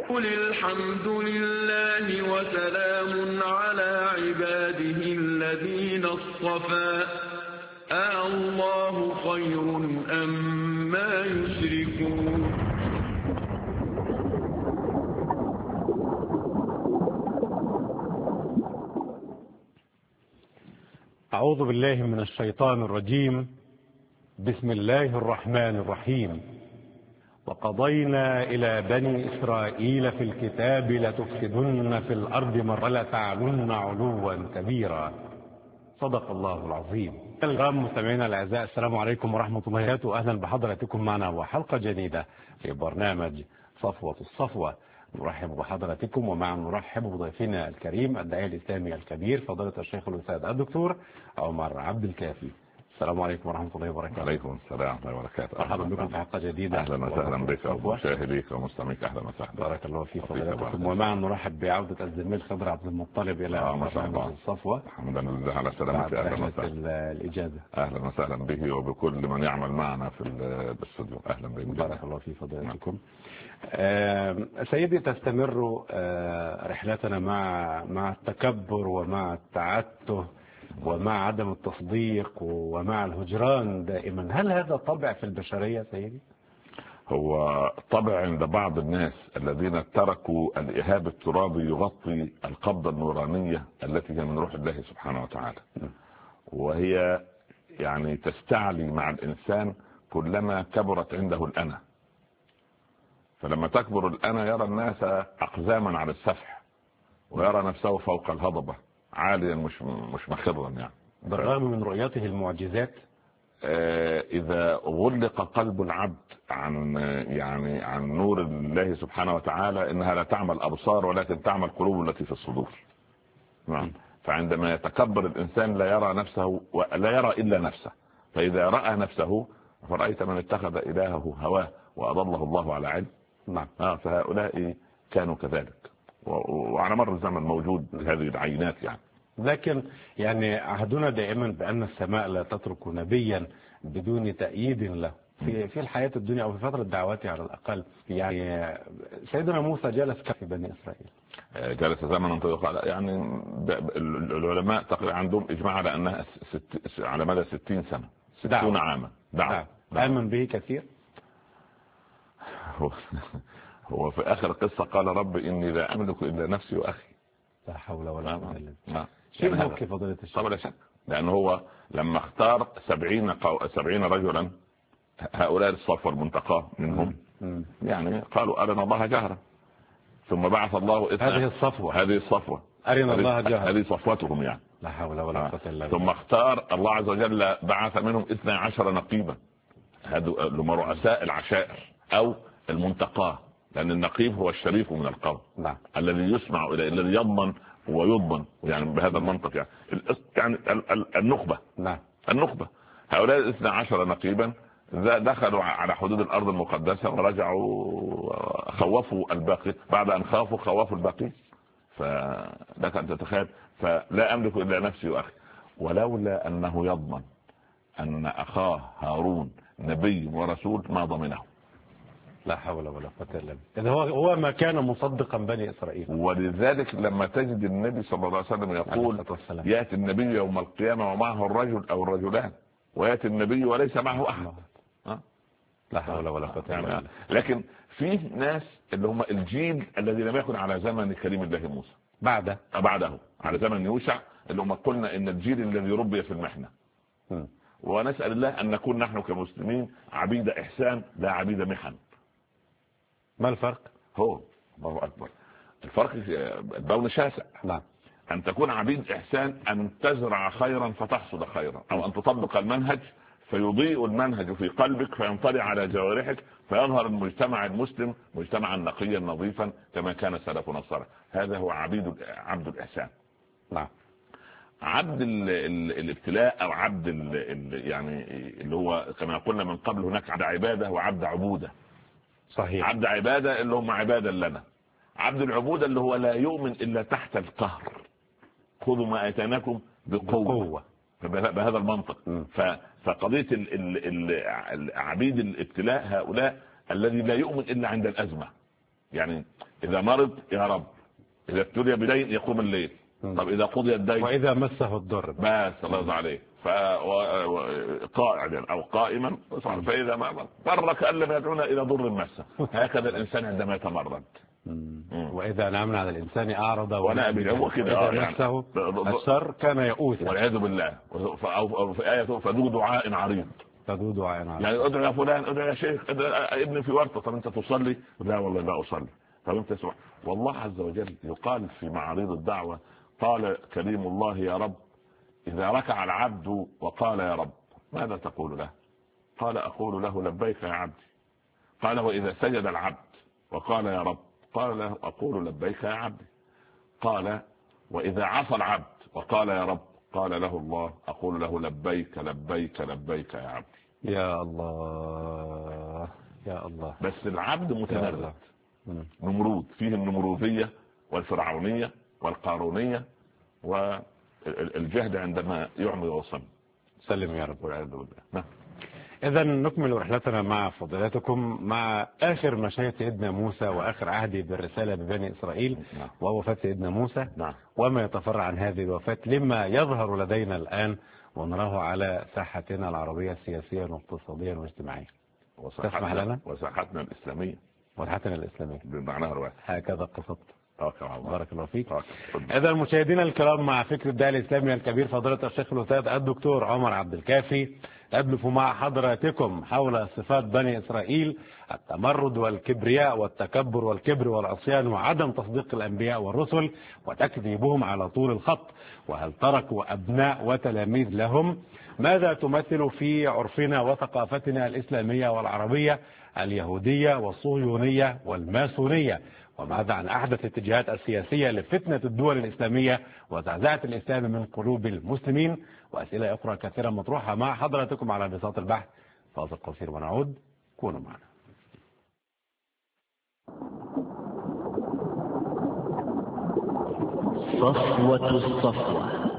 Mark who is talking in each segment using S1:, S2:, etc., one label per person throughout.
S1: قل الحمد لله وسلام على عباده الذين اصطفى الله خير أما يشركون.
S2: أعوذ بالله من الشيطان الرجيم. بسم الله الرحمن الرحيم. وقضينا إلى بني إسرائيل في الكتاب لتفسدن في الأرض ولتعلن علوا كبيرا. صدق الله العظيم. الكرام مستمعينا الأعزاء، السلام عليكم ورحمة الله وبركاته. أهلا بحضراتكم معنا وحلقة جديدة في برنامج صفوة الصفوة. نرحب بحضراتكم ومع نرحب بضيفنا الكريم الداعية الإسلامي الكبير فضيلة الشيخ الأستاذ الدكتور عمر عبد الكافي. السلام عليكم ورحمة الله وبركاته.
S3: وعليكم السلام ورحمة الله وبركاته.
S2: مرحبا بكم في حلقة جديدة.
S3: أهلا وسهلا بك ومشاهديك ومستمعيك. أهلا وسهلا.
S2: بارك الله في فضيلتكم. ومعا نرحب بعودة الزميل خضر عبد المطلب إلى برنامج الصفوة.
S3: حمدا لله على سلامتك. أهلا وسهلا.
S2: الإجازة.
S3: أهلا وسهلا به وبكل من يعمل معنا في الاستوديو. أهلا بكم.
S2: بارك الله في فضيلتكم. سيدي، تستمر رحلتنا مع التكبر ومع التعته ومع عدم التصديق ومع الهجران دائما. هل هذا طبع في البشرية سيدي؟
S3: هو طبع عند بعض الناس الذين تركوا الإهاب الترابي يغطي القبضة النورانية التي هي من روح الله سبحانه وتعالى، وهي يعني تستعلي مع الإنسان كلما كبرت عنده الأنا. فلما تكبر الأنا يرى الناس أقزاما على السفح ويرى نفسه فوق الهضبة عاليا مش مخرا، يعني
S2: بالرغم من رؤيته المعجزات.
S3: إذا غلق قلب العبد عن نور الله سبحانه وتعالى إنها لا تعمل أبصار ولكن تعمل قلوب التي في الصدور. نعم. فعندما يتكبر الإنسان لا يرى نفسه ولا يرى إلا نفسه، فإذا رأى نفسه فرأيت من اتخذ إلهه هواه وأضله الله على علم.
S2: نعم.
S3: فهؤلاء كانوا كذلك، وعلى مر الزمن موجود هذه العينات يعني.
S2: لكن يعني عهدنا دائما بأن السماء لا تترك نبيا بدون تأييد له في الحياة الدنيا أو في فترة دعوته على الأقل. يعني سيدنا موسى جلس في بني إسرائيل،
S3: جلس زمنا طويلا. يعني العلماء تقريبا عندهم إجماع على أنها على مدى 60 سنة 60 عاما دعوة.
S2: آمن به كثير.
S3: هو في آخر القصة قال رب إني لا أملك إلا نفسي وأخي.
S2: لا حول ولا قوة إلا بالله.
S3: شيء
S2: مبكي فضيلة الشيخ.
S3: طبعا لا شك، لأنه هو لما اختار 70 رجلا، هؤلاء الصفوة المنتقى منهم، يعني قالوا أرنا الله جهرا، ثم بعث الله
S2: هذه الصفوة
S3: أرنا
S2: الله جهرا،
S3: هذه صفوتهم يعني.
S2: لا حول ولا قوة إلا بالله.
S3: ثم اختار الله عز وجل بعث منهم 12 نقيبا، هذو رؤساء العشائر أو المنتقاه، لأن النقيب هو الشريف من القوم.
S2: نعم.
S3: الذي يسمع إليه، الذي يضمن ويضمن، يعني بهذا المنطق يعني النخبة.
S2: نعم.
S3: النخبة هؤلاء 12 نقيبا دخلوا على حدود الأرض المقدسة ورجعوا خوفوا الباقي، بعد أن خافوا خوفوا الباقي. فلك أن تتخيل، فلا أملك إلا نفسي وأخي، ولولا أنه يضمن أن أخاه هارون نبي ورسول ما ضمنه.
S2: لا حول ولا قوة إلا بالله. هو ما كان مصدقا بني إسرائيل.
S3: ولذلك لما تجد النبي صلى الله عليه وسلم يقول يأتي النبي يوم القيامة ومعه الرجل أو الرجلان، ويأتي النبي وليس معه أحد.
S2: لا حول ولا قوة إلا بالله.
S3: لكن في ناس اللي هم الجيل الذي لم يكن على زمن كريم الله موسى، بعده على زمن يوشع، اللي هم قلنا إن الجيل الذي ربي في المحنة. ونسأل الله أن نكون نحن كمسلمين عبيد إحسان لا عبيد محن.
S2: ما الفرق؟
S3: هو الله أكبر. الفرق البون شاسع.
S2: نعم.
S3: أن تكون عبيد إحسان أن تزرع خيرا فتحصد خيرا، أو أن تطبق المنهج فيضيء المنهج في قلبك فينطلع على جوارحك فيظهر المجتمع المسلم مجتمعا نقيا نظيفا كما كان سلفنا الصالح. هذا هو عبد الإحسان.
S2: نعم.
S3: عبد الابتلاء أو عبد يعني اللي هو كما قلنا من قبل هناك عبد عبادة وعبد عبودة.
S2: صحيح.
S3: عبد عبادة اللي هم عبادا لنا، عبد العبودة اللي هو لا يؤمن إلا تحت القهر، خذوا ما آتيناكم بقوة. بهذا المنطق. فقضية عبيد الابتلاء هؤلاء الذي لا يؤمن إلا عند الأزمة. يعني إذا مرض يا رب، إذا ابتلي بدين يقوم الليل. طب إذا قضي الدين
S2: وإذا مسه الضر
S3: بس الله عليه قاعدا أو قائما، فإذا ما ضر كأن لم يدعونا إلى ضر مسه. هكذا الإنسان عندما يتمرد.
S2: وإذا نعمنا على الإنسان أعرض
S3: ولا أبي كده
S2: مسه الشر كان يئوسا
S3: والعياذ بالله. أو في آية فذو دعاء عريض،
S2: فذو دعاء عريض،
S3: يعني ادعو يا فلان، ادعو يا شيخ، ابني في ورطة. طب أنت تصلي؟ لا والله لا أصلي. طب أنت اسمع، والله عز وجل يقال في معارض الدعوة قال كريم الله يا رب إذا ركع العبد وقال يا رب ماذا تقول له؟ قال أقول له لبيك يا عبدي. قال وإذا سجد العبد وقال يا رب قال له أقول لبيك يا عبدي. قال وإذا عصى العبد وقال يا رب قال له الله أقول له لبيك لبيك لبيك يا عبدي.
S2: يا الله يا الله.
S3: بس العبد متمرد، نمرود، فيه النمروذية والفرعونية والقارونية والجهد عندما يعمل وصم.
S2: سلم يا رب
S3: والعياذ بالله.
S2: إذا نكمل رحلتنا مع فضيلتكم مع آخر مشاهد سيدنا موسى وآخر عهده بالرسالة ببني إسرائيل ووفاة سيدنا موسى وما يتفرع عن هذه الوفاة لما يظهر لدينا الآن ونراه على ساحتنا العربية السياسية واقتصاديا واجتماعيا. تسمح لنا؟
S3: وساحتنا الإسلامية.
S2: وساحتنا الإسلامية
S3: بمعناها الواحد.
S2: هكذا قصدت. بارك الله فيك.
S3: إذا
S2: مشاهدينا الكرام مع فكر الداعية الإسلامي الكبير فضيلة الشيخ الأستاذ الدكتور عمر عبد الكافي أبلف مع حضراتكم حول صفات بني إسرائيل: التمرد والكبرياء والتكبر والكبر والعصيان وعدم تصديق الأنبياء والرسل وتكذيبهم على طول الخط. وهل تركوا أبناء وتلاميذ لهم؟ ماذا تمثل في عرفنا وثقافتنا الإسلامية والعربية اليهودية والصهيونية والماسونية؟ وماذا عن أحدث الاتجاهات السياسية لفتنة الدول الإسلامية وزعزعة الإسلام من قلوب المسلمين؟ وأسئلة أخرى كثيرة مطروحة مع حضراتكم على بساط البحث. فاصل قصير ونعود، كونوا معنا.
S4: صفوة الصفوة.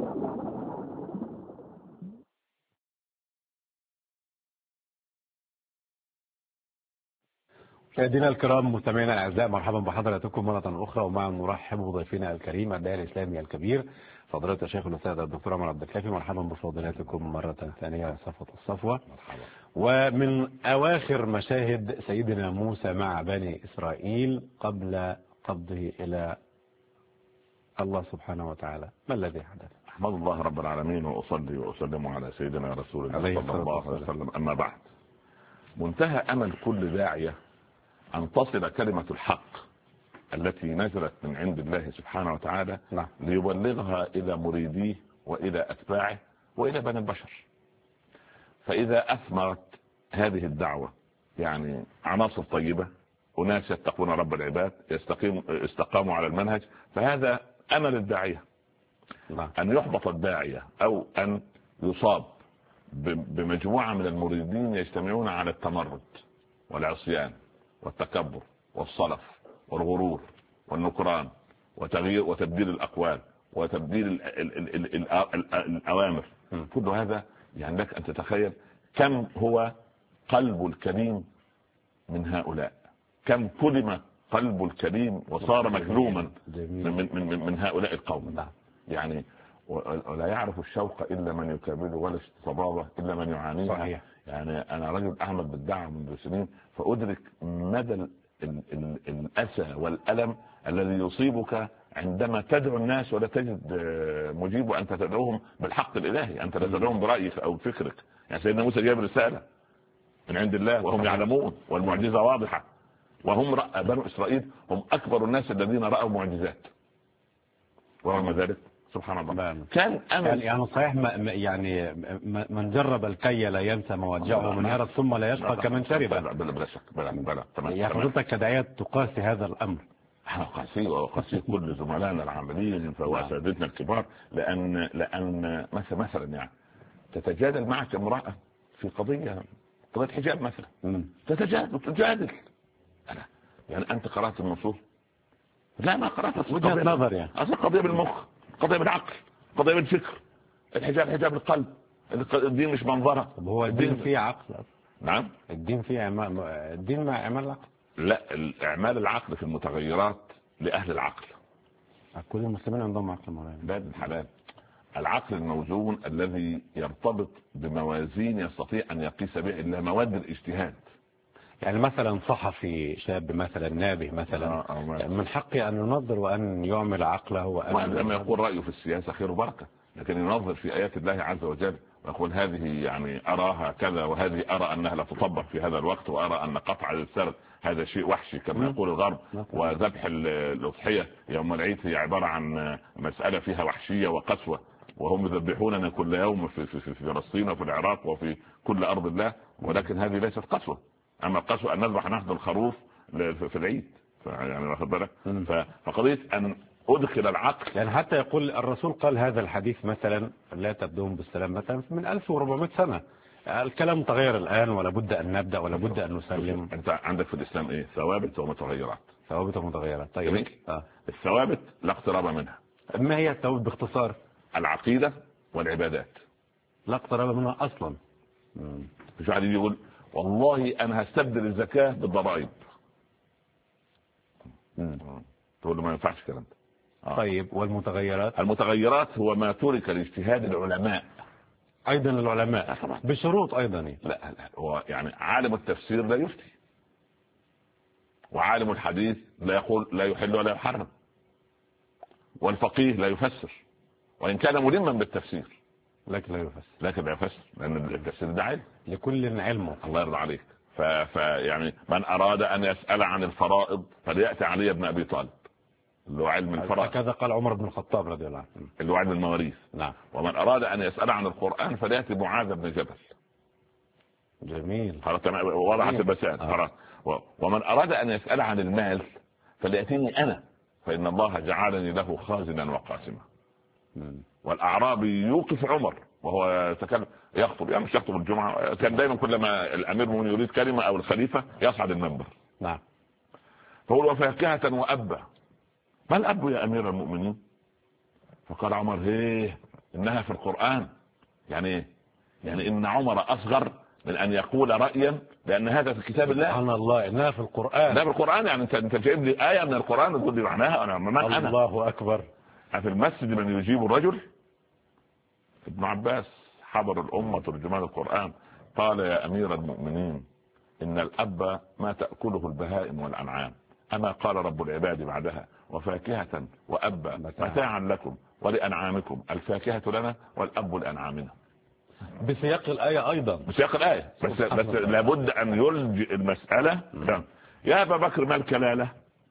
S2: مشاهدينا الكرام مستمعينا الاعزاء، مرحبا بحضراتكم مره اخرى، ومع نرحب بضيفنا الكريم الداعية الاسلامي الكبير فضيلة الشيخ الاستاذ الدكتور عمر عبد الكافي. مرحبا بفضيلتكم مره ثانيه صفوة الصفوة. ومن اواخر مشاهد سيدنا موسى مع بني اسرائيل قبل قبضه الى الله سبحانه وتعالى، ما الذي حدث؟
S3: احمد الله رب العالمين واصلي واسلم على سيدنا رسول الله صلى الله عليه وسلم. اما بعد، منتهى امل كل داعية أن تصل كلمة الحق التي نزلت من عند الله سبحانه وتعالى ليبلغها إلى مريديه وإلى أتباعه وإلى بني البشر. فإذا أثمرت هذه الدعوة يعني عناصر طيبة، أناس يتقون رب العباد استقاموا على المنهج، فهذا أمل الداعية. أن يحبط الداعية أو أن يصاب بمجموعة من المريدين يجتمعون على التمرد والعصيان والتكبر والصلف والغرور والنكران وتغيير وتبديل الأقوال وتبديل الأوامر، كل هذا يعني لك أن تتخيل كم هو قلب الكريم من هؤلاء، كم كلمة قلب الكريم وصار مكلوما من هؤلاء القوم. يعني ولا يعرف الشوق إلا من يكابله ولا الصبابة إلا من يعانيها.
S2: صحيح.
S3: يعني أنا رجل أعمل بالدعوة منذ سنين، فأدرك مدى الأسى والألم الذي يصيبك عندما تدعو الناس ولا تجد مجيب، وأنت تدعوهم بالحق الإلهي، أنت لا تدعوهم برأيك أو فكرك. يعني سيدنا موسى جاب رسالة من عند الله وهم يعلمون والمعجزة واضحة، وهم بنو إسرائيل هم أكبر الناس الذين رأوا معجزات، ورغم ذلك سبحان الله كان أمل.
S2: يعني صحيح يعني من جرب الكي لا ينسى موجعه من يرى ثم لا يشقى كمن شرب.
S3: بلا شك بلا
S2: يا حضرتك كداعية تقاسي هذا الأمر؟
S3: قاسي كل زملائنا العاملين وأساتذتنا الكبار، لأن مثلا يعني تتجادل معك امرأة في قضية حجاب مثلا، تجادل يعني أنت قرأت النصوص؟ لا ما قرأت.
S2: وجهة نظر يعني
S3: أصلا قضية بالمخ، قضية بالعقل، قضية بالفكر. الحجاب حجاب القلب، الدين مش منظرة.
S2: هو الدين فيه عقل؟
S3: نعم
S2: الدين فيه الدين مع عمل العقل.
S3: لا، اعمال العقل في المتغيرات لاهل العقل.
S2: كل المسلمين عندهم عقل مولانا.
S3: ده الحلال. العقل الموزون الذي يرتبط بموازين يستطيع ان يقيس به الا مواد الاجتهاد.
S2: يعني مثلا صحفي شاب مثلا نابه مثلا من حقه ان ينظر وان يعمل عقله وان
S3: لما يقول رايه في السياسه خير وبركه، لكن ينظر في ايات الله عز وجل ويقول هذه يعني اراها كذا، وهذه ارى انها لا تطبق في هذا الوقت، وارى ان قطع السرد هذا شيء وحشي كما يقول الغرب، وذبح الاضحيه يوم العيد هي عباره عن مساله فيها وحشيه وقسوه، وهم يذبحوننا كل يوم في فلسطين وفي العراق وفي كل ارض الله، ولكن هذه ليست قسوه. اما القسوه ان نذبح نحن الخروف في العيد، يعني واخد بالك. فقضيه ان ادخل العقل،
S2: يعني حتى يقول الرسول قال هذا الحديث مثلا لا تبدون بالسلام مثلا من 1400 سنه. الكلام تغير الان، ولا بد ان نبدا ولا بد ان نسلم.
S3: انت عندك في الاسلام ايه؟ ثوابت ومتغيرات.
S2: ثوابت ومتغيرات. طيب
S3: الثوابت لا اقتراب منها.
S2: ما هي الثوابت باختصار؟
S3: العقيده والعبادات
S2: لا اقتراب منها اصلا.
S3: مش واحد يقول والله انا هستبدل الزكاه بالضرائب، تقول له ما ينفعش الكلام ده.
S2: طيب والمتغيرات؟
S3: المتغيرات هو ما ترك لاجتهاد العلماء،
S2: ايضا العلماء بشروط ايضا.
S3: لا هو يعني عالم التفسير لا يفتي، وعالم الحديث لا يقول لا يحل ولا يحرم، والفقيه لا يفسر وان كان ملما بالتفسير،
S2: لكن لا يفسر
S3: لان التفسير ده علم،
S2: لكل علمه.
S3: الله يرضى عليك. يعني من اراد ان يسال عن الفرائض فلياتي علي بن ابي طالب اللي هو علم الفرائض.
S2: هكذا قال عمر بن الخطاب رضي الله عنه،
S3: اللي هو علم المواريث.
S2: نعم.
S3: ومن اراد ان يسال عن القران فلياتي معاذ بن جبل.
S2: جميل.
S3: وضحت المسائل. ومن اراد ان يسال عن المال فلياتيني انا، فان الله جعلني له خازنا وقاسما. والاعرابي يوقف عمر وهو يتكلم يخطب، يعني مش يخطب الجمعه، كان دايما كلما الامير المؤمنين يريد كلمه او الخليفه يصعد المنبر.
S2: نعم.
S3: فقول وفاكهه وابا. ما الاب يا امير المؤمنين؟ فقال عمر هيه انها في القران. يعني ايه؟ يعني ان عمر اصغر من ان يقول رايا لان هذا في كتاب الله.
S2: سبحان الله، انها في القران.
S3: لا في القران، يعني انت جايب لي ايه من القران وتقول لي معناها انا من انا؟
S2: الله اكبر.
S3: في المسجد من يجيب الرجل؟ ابن عباس حضر الامه ترجمان القران قال يا امير المؤمنين ان الاب ما تاكله البهائم والانعام، اما قال رب العباد بعدها وفاكهه وابا متاعا لكم ولانعامكم، الفاكهه لنا والاب لانعامنا.
S2: بسياق الايه ايضا.
S3: بسياق الايه بس لابد ان يلجئ المساله. يا ابا بكر ما الكلاله؟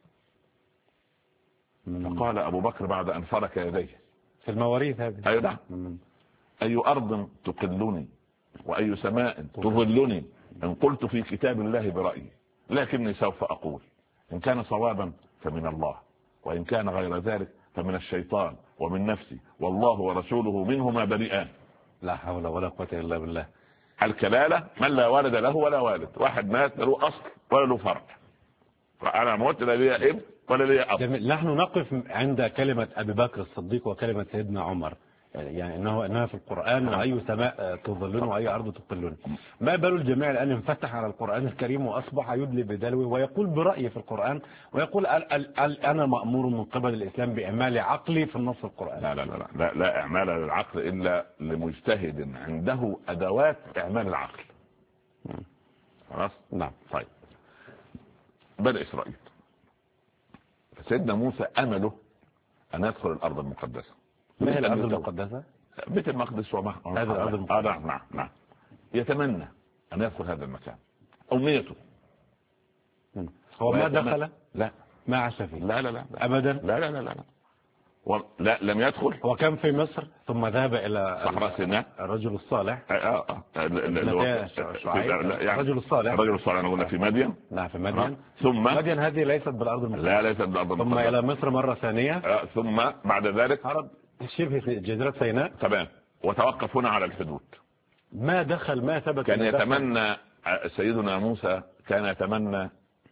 S3: فقال ابو بكر بعد ان فرك يديه
S2: في المواريث هذه.
S3: اي نعم. اي ارض تقلني واي سماء تظلني ان قلت في كتاب الله برايي، لكني سوف اقول ان كان صوابا فمن الله، وان كان غير ذلك فمن الشيطان ومن نفسي، والله ورسوله منهما بريئان.
S2: لا حول ولا قوه الا بالله.
S3: الكلاله من لا والد له ولا والد، واحد مات له اصل ولا له فرع، فانا موت لا لي ابن ولا لي اب.
S2: نحن نقف عند كلمه ابي بكر الصديق وكلمه سيدنا عمر، يعني انها في القران واي سماء تظلون واي ارض تقلون. ما بال الجميع الان انفتح على القران الكريم واصبح يدلي بدلوه ويقول برايه في القران، ويقول انا مامور من قبل الاسلام باعمال عقلي في النص القراني.
S3: لا لا لا لا, لا اعمال العقل الا لمجتهد عنده ادوات اعمال العقل. خلاص.
S2: نعم.
S3: طيب بني اسرائيل، فسيدنا موسى امله ان يدخل الارض المقدسه.
S2: ما هي الارض المقدسه؟
S3: بيت المقدس وما
S2: هذا الارض المقدسه.
S3: نعم. يتمنى ان يدخل هذا المكان، امنيته.
S2: هو ما دخل؟
S3: لا.
S2: ما عاش فيه؟
S3: لا لا لا
S2: ابدا.
S3: لا لا لا لا, لا لم يدخل.
S2: هو كان في مصر ثم ذهب الى
S3: صحراء سيناء.
S2: الرجل الصالح.
S3: الرجل الصالح انا قلنا في مدين.
S2: نعم في مدين.
S3: ثم
S2: مدين هذه ليست بالارض المقدسه.
S3: لا ليست بالارض المقدسه.
S2: ثم الى مصر مره ثانيه.
S3: ثم بعد ذلك
S2: هرب شبه في جزيره سيناء.
S3: تمام. وتوقف هنا على الحدود.
S2: ما دخل، ما ثبت.
S3: كان يتمنى سيدنا موسى، كان يتمنى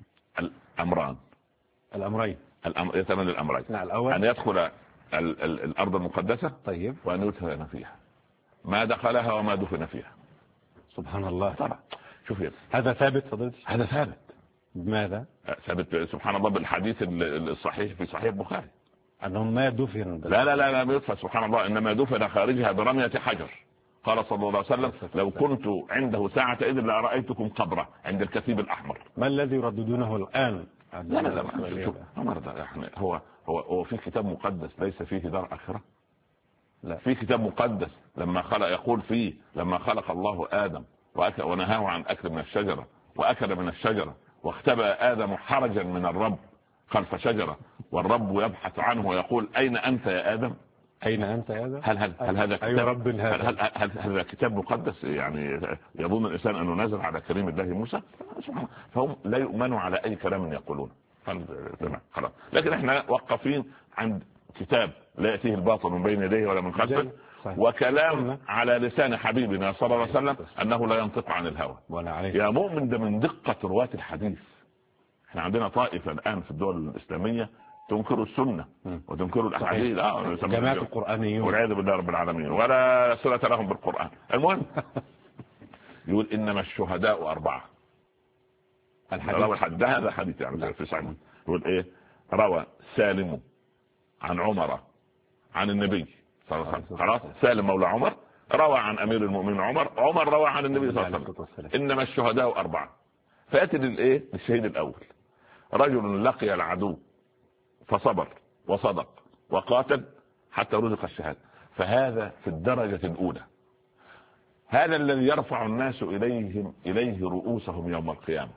S3: الامرين. يتمنى الامرين.
S2: نعم. الأول
S3: ان يدخل الارض المقدسه.
S2: طيب.
S3: وان يدفن فيها. ما دخلها وما دفن فيها.
S2: سبحان الله.
S3: طبعا. شوف
S2: هذا ثابت فضيلتي.
S3: هذا ثابت.
S2: ماذا؟
S3: ثابت سبحان الله بالحديث الصحيح في صحيح البخاري
S2: أنهم ما دفن.
S3: لا يدفن سبحان الله، إنما دفن خارجها برمية حجر. قال صلى الله عليه وسلم لو كنت عنده ساعة إذ لرأيتكم قبره عند الكثيب الأحمر.
S2: ما الذي يرددونه الآن؟
S3: لا يعني هو في كتاب مقدس ليس فيه دار آخرة.
S2: لا،
S3: في كتاب مقدس لما خلق يقول فيه لما خلق الله آدم ونهاه عن أكل من الشجرة وأكل من الشجرة واختبأ آدم حرجا من الرب خلف شجرة والرب يبحث عنه ويقول أين أنت يا آدم؟
S2: أين أنت يا آدم؟
S3: هل هذا كتاب
S2: رب
S3: هل هذا كتاب مقدس يعني يظن الإنسان أنه نزل على كريم الله موسى؟ فهم لا يؤمنوا على أي كلام يقولون. خلاص، لكن احنا وقفين عند كتاب لا يأتيه الباطل من بين يديه ولا من خلفه، وكلام على لسان حبيبنا صلى الله عليه وسلم أنه لا ينطق عن الهوى. يا مؤمن ده من دقة رواة الحديث. احنا عندنا طائفة الآن في الدول الإسلامية تنكر السنة وتنكر الأحاديث،
S2: جماعة القرآنيون
S3: والعياذ بالله رب العالمين ولا صلة لهم بالقرآن. المهم يقول إنما الشهداء 4. الحديث هذا حديث يعني في صحيح. يقول إيه؟ روى سالم عن عمر عن النبي صلى الله عليه وسلم. خلاص، سالم مولى عمر روى عن أمير المؤمنين عمر روى عن النبي صلى الله عليه وسلم. إنما الشهداء 4. فأتي للإيه؟ الشهيد الأول رجل لقي العدو فصبر وصدق وقاتل حتى رزق الشهادة، فهذا في الدرجة الأولى. هذا الذي يرفع الناس إليه رؤوسهم يوم القيامة،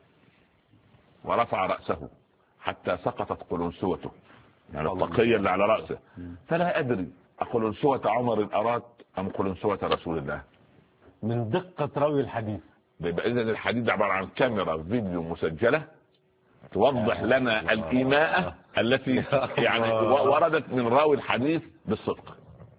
S3: ورفع رأسه حتى سقطت قلنسوته، يعني الطاقية اللي على رأسه. فلا أدري أقلنسوة عمر أراد أم قلنسوة رسول الله.
S2: من دقة روي الحديث.
S3: إذا الحديث عبارة عن كاميرا فيديو مسجلة توضح لنا الإيماءة التي يعني وردت من راوي الحديث بالصدق.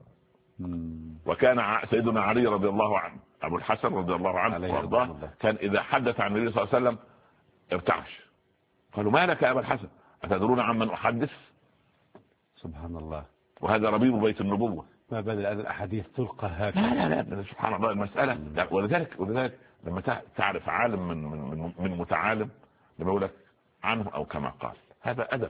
S3: وكان سيدنا علي رضي الله عنه أبو الحسن رضي الله عنه وارضاه كان إذا حدث عن النبي صلى الله عليه وسلم ارتعش. قالوا ما لك يا أبا الحسن أتدرون عمن أحدث؟
S2: سبحان الله.
S3: وهذا ربيب بيت النبوة.
S2: ما بدل الأحاديث تلقى هكذا.
S3: لا سبحان الله المسألة. ولذلك لما تعرف عالم من متعالم لما يقول لك عنه أو كما قال، هذا أدب.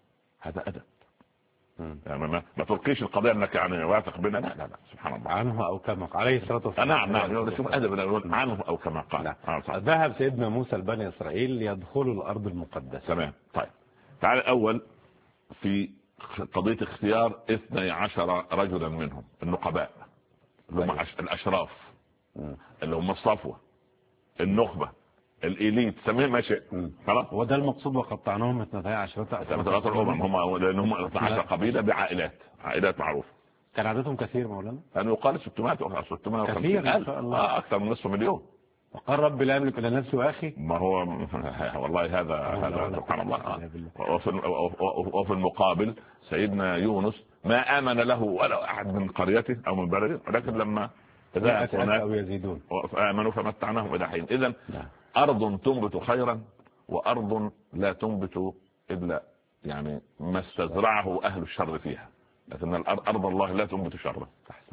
S3: يعني ما تلقيش القضية انك يعني واثق بنا. لا سبحان الله.
S2: عنه او كما قال عليه الصلاة والسلام.
S3: نعم شوف ادب عنه او كما قال.
S2: ذهب سيدنا موسى لبني اسرائيل ليدخلوا الارض المقدسة.
S3: تمام. طيب تعال اول في قضية اختيار 12 رجلا منهم النقباء اللي هم الاشراف اللي هم الصفوة النخبة الإليت سميه ما شئ. خلاص،
S2: وده المقصود وقطعناهم 12
S3: هم لأنهم 12 قبيلة عائلات معروفة.
S2: كان عددهم كثير مولانا،
S3: يعني يقال 650
S2: كثير إن شاء الله،
S3: أكثر من نصف مليون.
S2: وقال رب لا أملك إلا نفسي وأخي.
S3: ما هو والله هذا سبحان الله. وفي المقابل سيدنا يونس ما آمن له ولا أحد من قريته أو من بلده، ولكن لما
S2: أو يزيدون
S3: آمنوا فمتعناهم إلى حين. إذن أرض تنبت خيرا وأرض لا تنبت إلا يعني ما استزرعه أهل الشر فيها، لكن أرض الله لا تنبت شرا.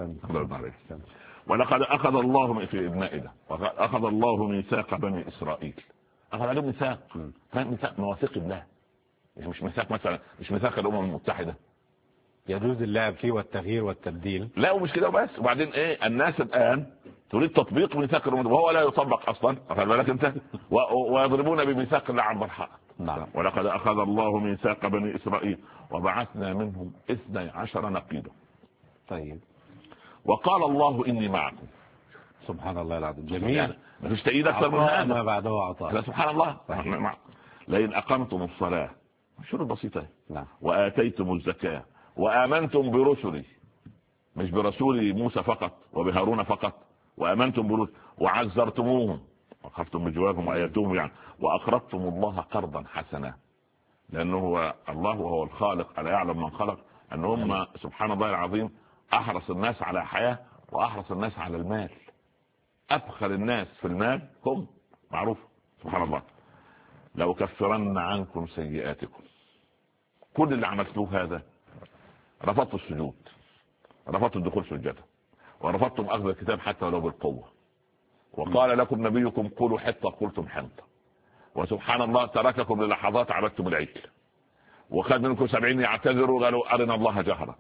S3: ولقد أخذ الله في المائدة أخذ الله ميثاق بني إسرائيل. أخذ عليهم ميثاق مواثيق الله، مش ميثاق مثلا مش ميثاق الأمم المتحدة
S2: يجوز اللعب فيه والتغيير والتبديل.
S3: لا ومش كده بس. وبعدين ايه الناس الآن تريد تطبيق ميثاق الأمم وهو لا يطبق أصلا. أخذ بالك أنت ويضربون بميثاق الله عن برحاء. ولقد أخذ الله ميثاق بني إسرائيل وبعثنا منهم 12 نقيبا.
S2: طيب
S3: وقال الله إني معكم.
S2: سبحان الله العظيم. جميل.
S3: يعني ما فيش تأييد أكثر من هذا.
S2: ما بعده عطاء.
S3: سبحان الله. لئن أقمتم الصلاة شروط بسيطة. وآتيتم الزكاة وآمنتم برسلي، مش برسول موسى فقط وبهارون فقط، وآمنتم برسل وعزرتموهم وخفتم بجوارهم وآياتهم يعني وأقرضتم الله قرضا حسنا، لأنه هو الله وهو الخالق ألا يعلم من خلق، أن هم سبحان الله العظيم أحرص الناس على حياة وأحرص الناس على المال. أبخل الناس في المال هم معروف سبحان الله. لو كفرن عنكم سيئاتكم. كل اللي عملتوه هذا رفضت السجود، رفضت الدخول سجدا، ورفضتم أخذ الكتاب حتى ولو بالقوة، وقال لكم نبيكم قولوا حتى قلتم حنطة، وسبحان الله ترككم للحظات عبدتم العجل، وخد منكم 70 يعتذروا قالوا أرنا الله جهرا،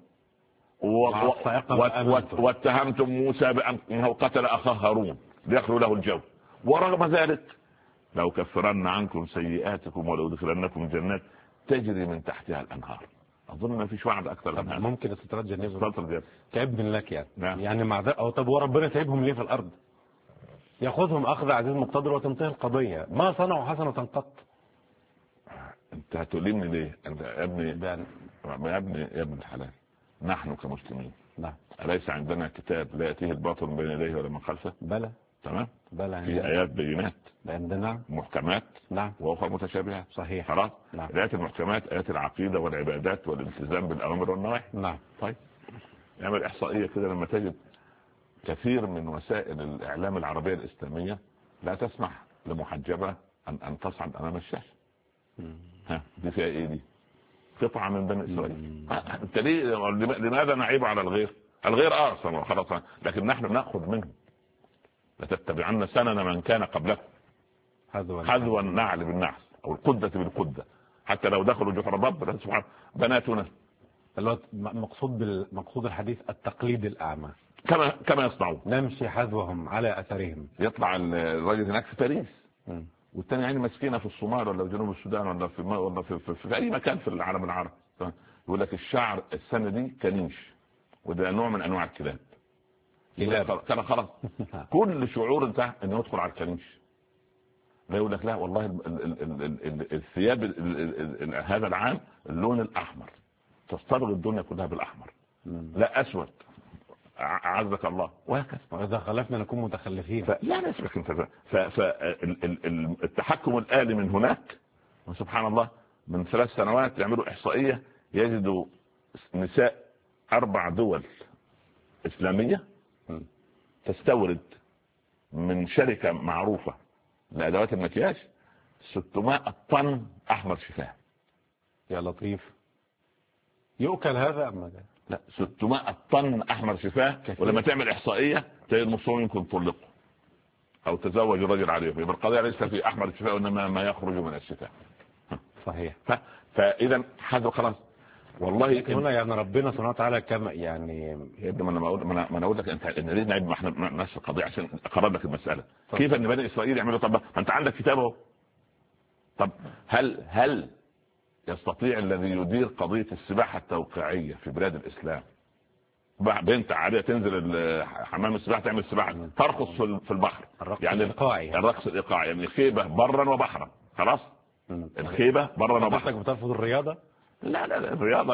S3: واتهمتم موسى بأنه قتل أخاه هارون ليخلو له الجو، ورغم ذلك لو كفرن عنكم سيئاتكم ولو دخلنكم جنات تجري من تحتها الأنهار. أظن ما فيش وعد أكثر من هذا.
S2: ممكن استطراد جنات
S3: استطراد
S2: كابن لك يعني.
S3: نعم.
S2: يعني مع ذلك طب وربنا سايبهم ليه في الأرض؟ ياخذهم أخذ عزيز مقتدر وتنتهي القضية، ما صنعوا حسنة قط.
S3: أنت هتؤلمني ليه؟ أنت يا ابني يا ابن الحلال، نحن كمسلمين
S2: نعم
S3: أليس عندنا كتاب لا يأتيه الباطل من بين يديه ولا من خلفه؟
S2: بلى.
S3: تمام.
S2: بلى.
S3: في آيات بينات
S2: عندنا
S3: محكمات
S2: نعم
S3: وأخرى متشابهات.
S2: صحيح.
S3: خلاص.
S2: نعم.
S3: الآيات المحكمات آيات العقيدة والعبادات والالتزام بالأوامر والنواهي.
S2: نعم.
S3: طيب نعمل إحصائية كده، لما تجد كثير من وسائل الإعلام العربية الإسلامية لا تسمح لمحجبة أن تصعد أمام الشاشة. ها دي فيها إيه؟ دي قطعة من بني إسرائيل. أنت لماذا نعيب على الغير؟ الغير أصلا خلاص، لكن نحن نأخذ منه. لتتبعن سنن من كان قبلكم حذو النعل بالنعل أو القدة بالقدة، حتى لو دخلوا جحر الرب سبحانه بناتنا.
S2: مقصود الحديث التقليد الأعمى
S3: كما يصنعون،
S2: نمشي حذوهم على أثرهم. يطلع
S3: الراجل هناك في باريس والثاني يعني مسكينه في الصومال ولا في جنوب السودان ولا في اي مكان في العالم العربي، يقول لك الشعر السنه دي كنيش، وده نوع من انواع الكلاب. كان خلاص كل شعور انت انه يدخل على الكنيش. لا يقول لك لا والله الثياب هذا العام اللون الاحمر، تصطبغ الدنيا كلها بالاحمر، لا اسود عزك الله، وهكذا.
S2: واذا خلفنا نكون متخلفين.
S3: لا نسبك انت. فالتحكم الآلي من هناك، وسبحان الله من 3 سنوات يعملوا إحصائية يجدوا نساء 4 دول إسلامية تستورد من شركة معروفة لأدوات المكياج 600 طن أحمر شفاه.
S2: يا لطيف، يؤكل هذا أم لا؟
S3: لا 600 طن احمر شفاه. ولما تعمل احصائيه تلاقي النصهم يمكن طلقوا او تزوج الرجل عليه، يبقى القضيه ليس في احمر الشفاه وانما ما يخرج من الشفاه.
S2: صحيح.
S3: فاذا هذا خلاص والله
S2: هنا يعني ربنا سبحانه وتعالى كما يعني
S3: يا ابني ما انا اقول لك انت ليه نعيب؟ ما احنا نفس القضيه عشان اقرب لك المساله. كيف ان بني اسرائيل يعملوا؟ طب انت عندك كتابه. طب هل يستطيع الذي يدير قضية السباحة التوقيعية في بلاد الإسلام بنت عادية تنزل حمام السباحة تعمل سباحة ترقص في البحر، يعني الرقص الإيقاعي، يعني خيبة برا وبحرا. خلاص الخيبة برا وبحرا.
S2: بترفض الرياضة؟
S3: لا الرياضة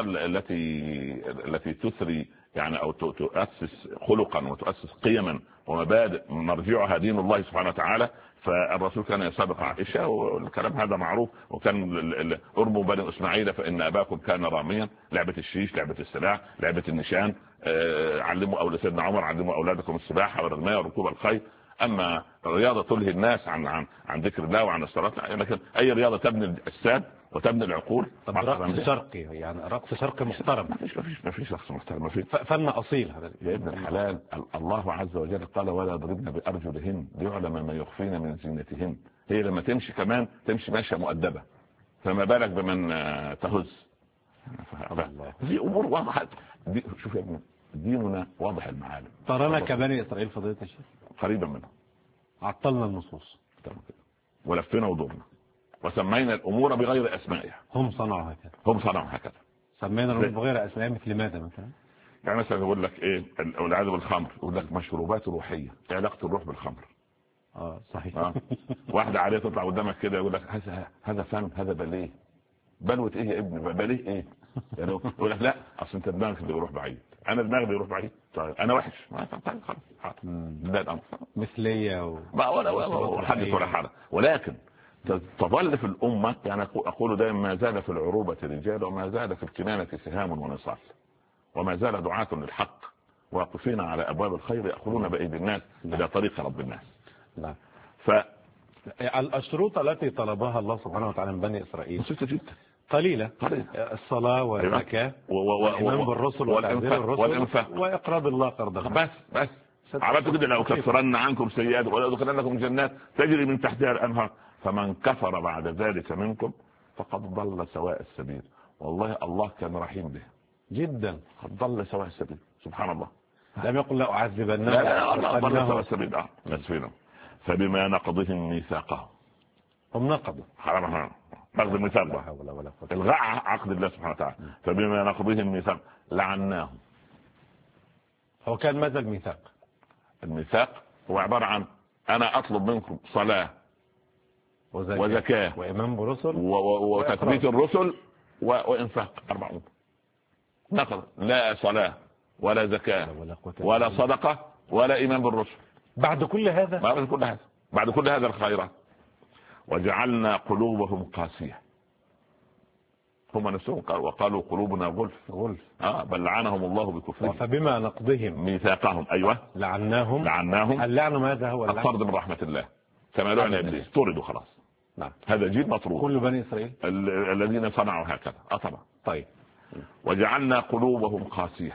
S3: التي تثري يعني أو تؤسس خلقا وتؤسس قيما ومبادئ مرجعها دين الله سبحانه وتعالى. فالرسول كان يسابق عائشة والكلام هذا معروف. وكان ارموا بني اسماعيل فإن أباكم كان راميا. لعبة الشيش، لعبة السلاح، لعبة النشان. علموا أولاد سيدنا عمر علموا أولادكم السباحة والرماية وركوب الخيل. أما الرياضة تلهي الناس عن ذكر الله وعن الصلاة، لكن أي رياضة تبني الأجساد وتبني العقول.
S2: طب رقص شرقي، يعني رقص شرقي محترم.
S3: ما فيش رقص محترم،
S2: فن أصيل هذا
S3: يا ابن الحلال. الله عز وجل قال ولا يضربن بأرجلهن ليعلم ما يخفين من زينتهن. هي لما تمشي كمان تمشي ماشية مؤدبة، فما بالك بمن تهز. دي أمور واضحة. شوف يا ابن ديننا واضح المعالم.
S2: ترانا كبني إسرائيل فضيلة الشيخ
S3: قريبا منه.
S2: عطلنا النصوص
S3: ولفنا ودورنا وسمينا الأمور بغير أسمائها.
S2: هم صنعوا هكذا. سمينا الأمور بغير أسمائها. مثل ماذا مثلا؟
S3: يعني مثلا يقول لك إيه والعياذ بالخمر، يقول لك مشروبات روحية. إيه علاقة الروح بالخمر؟
S2: صحيح.
S3: واحدة عليه تطلع قدامك كده يقول لك هذا فن، هذا باليه. بلوة إيه يا ابني؟ باليه إيه؟ يعني يقول لك لا أصل أنت دماغك بيروح بعيد، أنا دماغي بيروح بعيد، أنا وحش. طيب خلاص ده الأمر
S2: مثلية
S3: ولا حدث ولا حرج. ولكن تظل في الأمة، يعني أقول دائما ما زال في العروبة رجال وما زال في الكنانة سهام ونصال، وما زال دعاة للحق واقفين على أبواب الخير يأخذون بأيدي الناس إلى طريق رب الناس.
S2: الشروط التي طلبها الله سبحانه وتعالى من بني إسرائيل
S3: بسيطة جدا
S2: قليلة. الصلاة والزكاة والإيمان بالرسل وتعزير الرسل وإقراض الله قرضا.
S3: بس عرفت كده. لو كفرن عنكم سيئات ولا دخلنكم جنات تجري من تحتها الأنهار. فمن كفر بعد ذلك منكم فقد ضل سواء السبيل. والله الله كان رحيم به
S2: جدا.
S3: قد ضل سواء السبيل سبحان الله.
S2: لم يقل لا أعذبنهم،
S3: لا ضل سواء السبيل. نسفينهم. فبما نقضهم ميثاقهم،
S2: هم نقضوا
S3: نقض الميثاق، الغاء عقد الله سبحانه وتعالى. فبما نقضهم ميثاق لعناهم.
S2: هو كان ماذا الميثاق؟
S3: الميثاق هو عبارة عن أنا أطلب منكم صلاة وزكاة
S2: وإمام برسل
S3: وتثبيت الرسل وإنفاق 4 أمور. نقض لا صلاة ولا زكاة ولا صدقة ولا إمام بالرسل.
S2: بعد كل هذا
S3: بعد كل هذا الخيرات. وجعلنا قلوبهم قاسية. هم نفسهم وقالوا قلوبنا غلف. بل لعنهم الله بكفرهم.
S2: فبما نقضهم
S3: ميثاقهم أيوة لعناهم.
S2: اللعن ماذا هو؟
S3: الطرد من رحمة الله كما لعن إبليس، طردوا خلاص.
S2: نعم.
S3: هذا جيل مطرود.
S2: كل بني إسرائيل
S3: الذين صنعوا هكذا. طبعا.
S2: طيب.
S3: وجعلنا قلوبهم قاسية.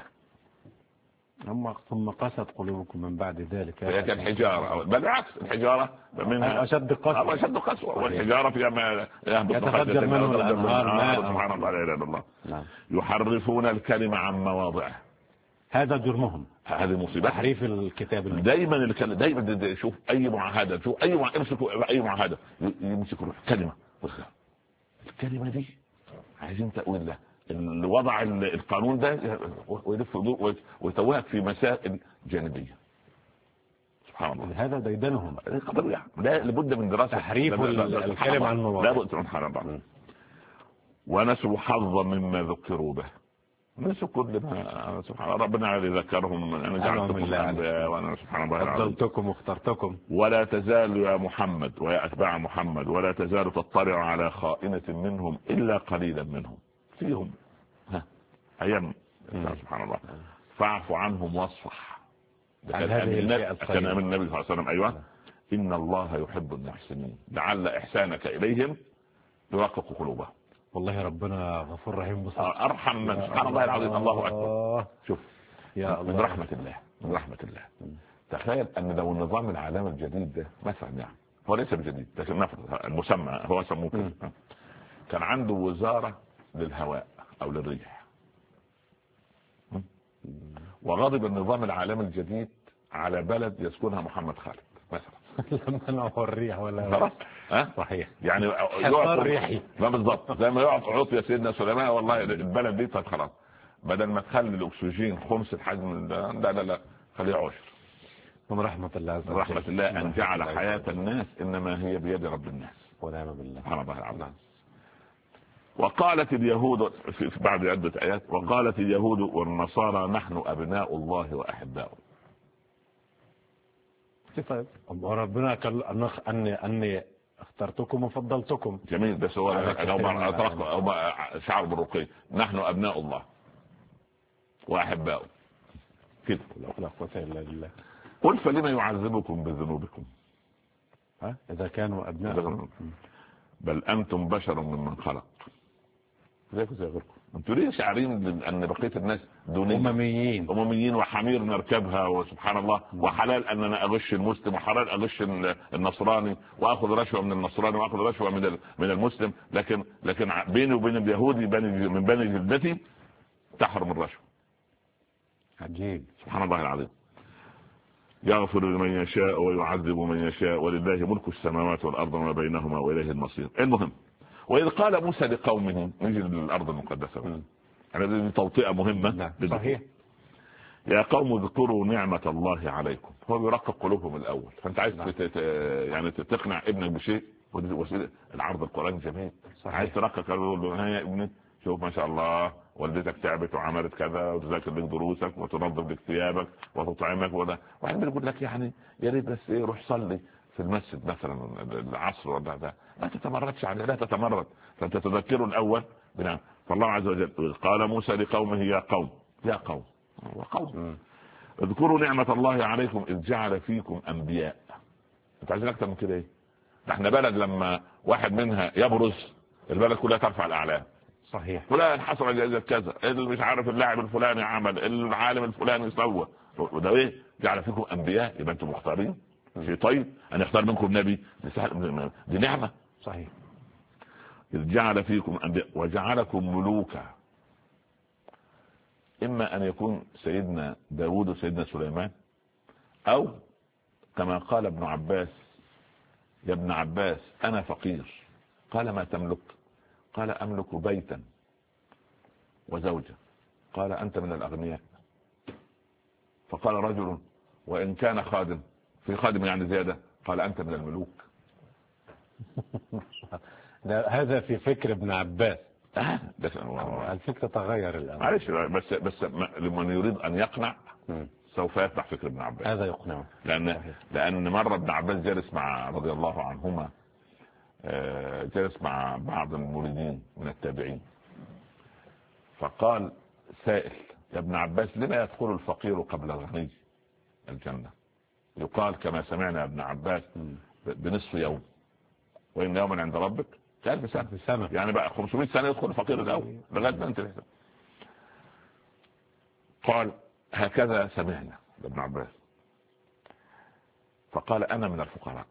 S2: ثم قست قلوبكم من بعد ذلك.
S3: هي كالحجارة، بل العكس، الحجارة منها
S2: أشد قسوة.
S3: والحجارة فيها ما
S2: يتفجر منه الأنهار.
S3: سبحان الله لا إله إلا الله.
S2: نعم.
S3: يحرفون الكلمة عن مواضعه.
S2: هذا جرمهم.
S3: هذه مصيبة.
S2: تحريف الكتاب.
S3: دايما شوف أي معاهدة، شوف امسكوا أي معاهدة يمسكوا كلمة. الكلمة دي عايزين تأويل له. اللي وضع القانون ده ويلف ويتوهك في مسائل جانبية. سبحان الله.
S2: هذا ديدنهم.
S3: لا لابد من دراسة
S2: تحريف الكلمة عن مواضعه.
S3: لابد من حرام. ونسوا حظا مما ذكروا به. نسوا كل ما سبحان الله. ربنا ذكرهم أنا جعلتكم أنبياء وأنا سبحان الله
S2: فضلتكم واخترتكم.
S3: ولا تزال يا محمد ويا أتباع محمد ولا تزال تطلع على خائنة منهم إلا قليلا منهم فيهم أيام. سبحان الله. فاعف عنهم واصفح. كان النبي صلى الله عليه وسلم أيوة. إن الله يحب المحسنين لعل إحسانك إليهم يرقق قلوبهم.
S2: والله ربنا غفور رحيم
S3: أرحم من سبحان الله العظيم. الله أكبر. شوف
S2: يا الله.
S3: من رحمة الله. تخيل أن لو النظام العالمي الجديد ده مثلا يعني هو ليس بجديد لكن نفرض المسمى هو سموه كده. كان عنده وزارة للهواء أو للريح. وغضب النظام العالمي الجديد على بلد يسكنها محمد خالد مثلا.
S2: لما نوع الريح ولا صحيح
S3: يعني
S2: حصار ريحي.
S3: ما بالضبط زي ما يقعد عطف يا سيدنا سليمان. والله البلد دي طيب خلاص بدل ما تخلي الاكسجين خمس الحجم لا خليه 10.
S2: من رحمة الله عز وجل.
S3: رحمة الله ان جعل حياة الناس انما هي بيد رب الناس.
S2: ونعم بالله.
S3: سبحان الله العظيم. وقالت اليهود في بعد عدة آيات وقالت اليهود والنصارى نحن أبناء الله وأحباؤه.
S2: طيب وربنا قال أني اخترتكم وفضلتكم.
S3: جميل. بس هو أو شعر بالرقي نحن أبناء الله وأحباؤه كده.
S2: لا قوة إلا بالله.
S3: قل فلما يعذبكم بذنوبكم
S2: إذا كانوا أبناء
S3: بل أنتم بشر ممن خلق زيكم زي غيركم. انتوا ليه شاعرين ان بقيه الناس دونيه امميين وحمير نركبها وسبحان الله وحلال ان انا اغش المسلم وحلال اغش النصراني واخذ رشوه من النصراني واخذ رشوه من المسلم لكن بيني وبين اليهودي من بني جلدتي تحرم الرشوه.
S2: عجيب.
S3: سبحان الله العظيم. يغفر لمن يشاء ويعذب من يشاء ولله ملك السماوات والارض وما بينهما واليه المصير. المهم وإذ قال موسى لقومه نجي للأرض المقدسة هذه توطئة مهمة.
S2: صحيح.
S3: يا قوم اذكروا نعمة الله عليكم. هو بيرقق قلوبهم الأول. فأنت عايز يعني تقنع ابنك بشيء وسيلة العرض القرآن جميل. عايز ترقق له يا ابني شوف ما شاء الله والدتك تعبت وعملت كذا وتذاكر لك دروسك وتنظف لك ثيابك وتطعمك واحد بيقول لك يعني يا ريت بس روح صلي في المسجد مثلا العصر ولا ده لا تتمردش عليه لا تتمرد فانت تذكره الاول بنعم. فالله عز وجل قال موسى لقومه يا قوم وقوم اذكروا نعمة الله عليكم اذ جعل فيكم انبياء. انت عايزين اكتر من كده ايه؟ احنا بلد لما واحد منها يبرز البلد كلها ترفع الاعلام.
S2: صحيح.
S3: فلان حصل على جائزة كذا اللي مش عارف اللاعب الفلاني عمل العالم الفلاني سوى وده ايه؟ جعل فيكم انبياء. يبقى انتم مختارين شيء طيب أن يختار منكم نبي، دي نعمة.
S2: صحيح.
S3: إذ جعل فيكم وجعلكم ملوكا، إما أن يكون سيدنا داود وسيدنا سليمان، أو كما قال ابن عباس: يا ابن عباس أنا فقير. قال: ما تملك؟ قال: أملك بيتا وزوجة. قال: أنت من الأغنياء. فقال رجل: وإن كان خادم، في خادم يعني زيادة. قال: أنت من الملوك.
S2: هذا في فكر ابن عباس.
S3: الفكرة
S2: تغير الآن.
S3: معلش، بس لمن يريد أن يقنع سوف يتبع فكر ابن عباس.
S2: هذا يقنعه.
S3: لأن مرة ابن عباس جلس مع رضي الله عنهما، جلس مع بعض المريدين من التابعين، فقال سائل: يا ابن عباس لما يدخل الفقير قبل الغني الجنة؟ يقال كما سمعنا يا ابن عباس بنصف يوم، وإن يوما عند ربك كألف سنة. يعني بقى 500 سنة يدخل الفقير الأول لغاية ما انت. قال: هكذا سمعنا ابن عباس. فقال: أنا من الفقراء.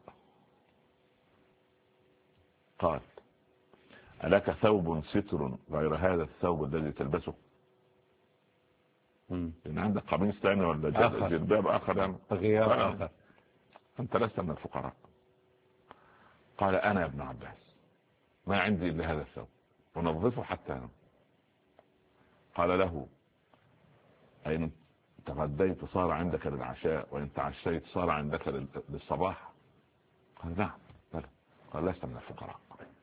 S3: قال: ألك ثوب ستر غير هذا الثوب الذي تلبسه؟ إن عندك قميص ثاني ولا جلباب آخر يعني
S2: غيار آخر،
S3: أنت لست من الفقراء. قال: أنا يا ابن عباس ما عندي إلا هذا الثوب ونظفه حتى أنام. قال له: أين تغديت صار عندك للعشاء، وإن تعشيت صار عندك للصباح؟ قال: نعم. قال: لست من الفقراء.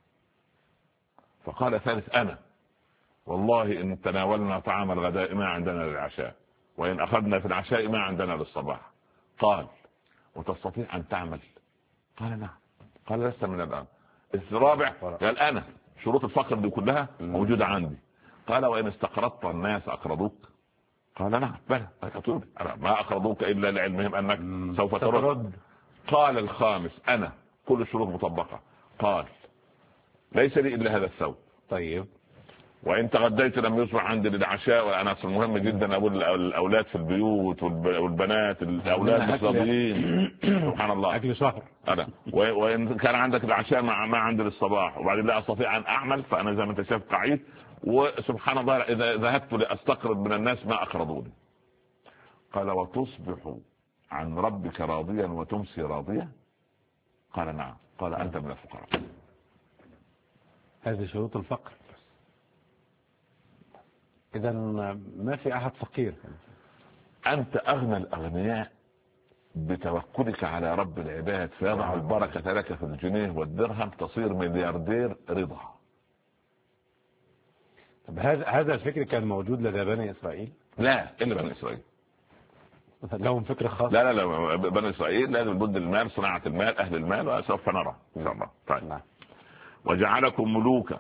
S3: فقال ثالث: أنا والله إن تناولنا طعام الغداء ما عندنا للعشاء، وإن أخذنا في العشاء ما عندنا للصباح. قال: وتستطيع أن تعمل؟ قال: نعم. قال: لست من الآن. الرابع قال: أنا شروط الفقر دي كلها موجودة عندي. قال: وإن استقرضت الناس أقرضوك؟ قال: نعم. بلى ما أقرضوك إلا لعلمهم أنك سوف ترد. قال الخامس: أنا كل الشروط مطبقة. قال: ليس لي إلا هذا الثوب.
S2: طيب.
S3: وإن تغديت لم يصبح عندي للعشاء، وأنا أصل مهم جدا أقول الأولاد في البيوت والبنات الأولاد مش راضيين. سبحان الله،
S2: أكل شهر.
S3: وإن كان عندك العشاء ما عندي للصباح، وبعدين لا أستطيع أن أعمل، فأنا زي ما أنت شايف قعيد. وسبحان الله إذا ذهبت لأستقرض من الناس ما أقرضوني. قال: وتصبح عن ربك راضيا وتمسي راضيا؟ قال: نعم. قال: أنت من الفقراء.
S2: هذه شروط الفقر. إذا ما في أحد فقير.
S3: أنت أغنى الأغنياء بتوكلك على رب العباد، فيضع البركة لك في الجنيه والدرهم، تصير ملياردير رضا.
S2: طب هذا الفكر كان موجود لدى بني إسرائيل؟
S3: لا، إلا بني إسرائيل
S2: لهم فكر خاص.
S3: لا بني إسرائيل لازم بد المال، صناعة المال، أهل المال، وسوف نرى إن شاء الله. طيب.
S2: نعم.
S3: وجعلكم ملوكا.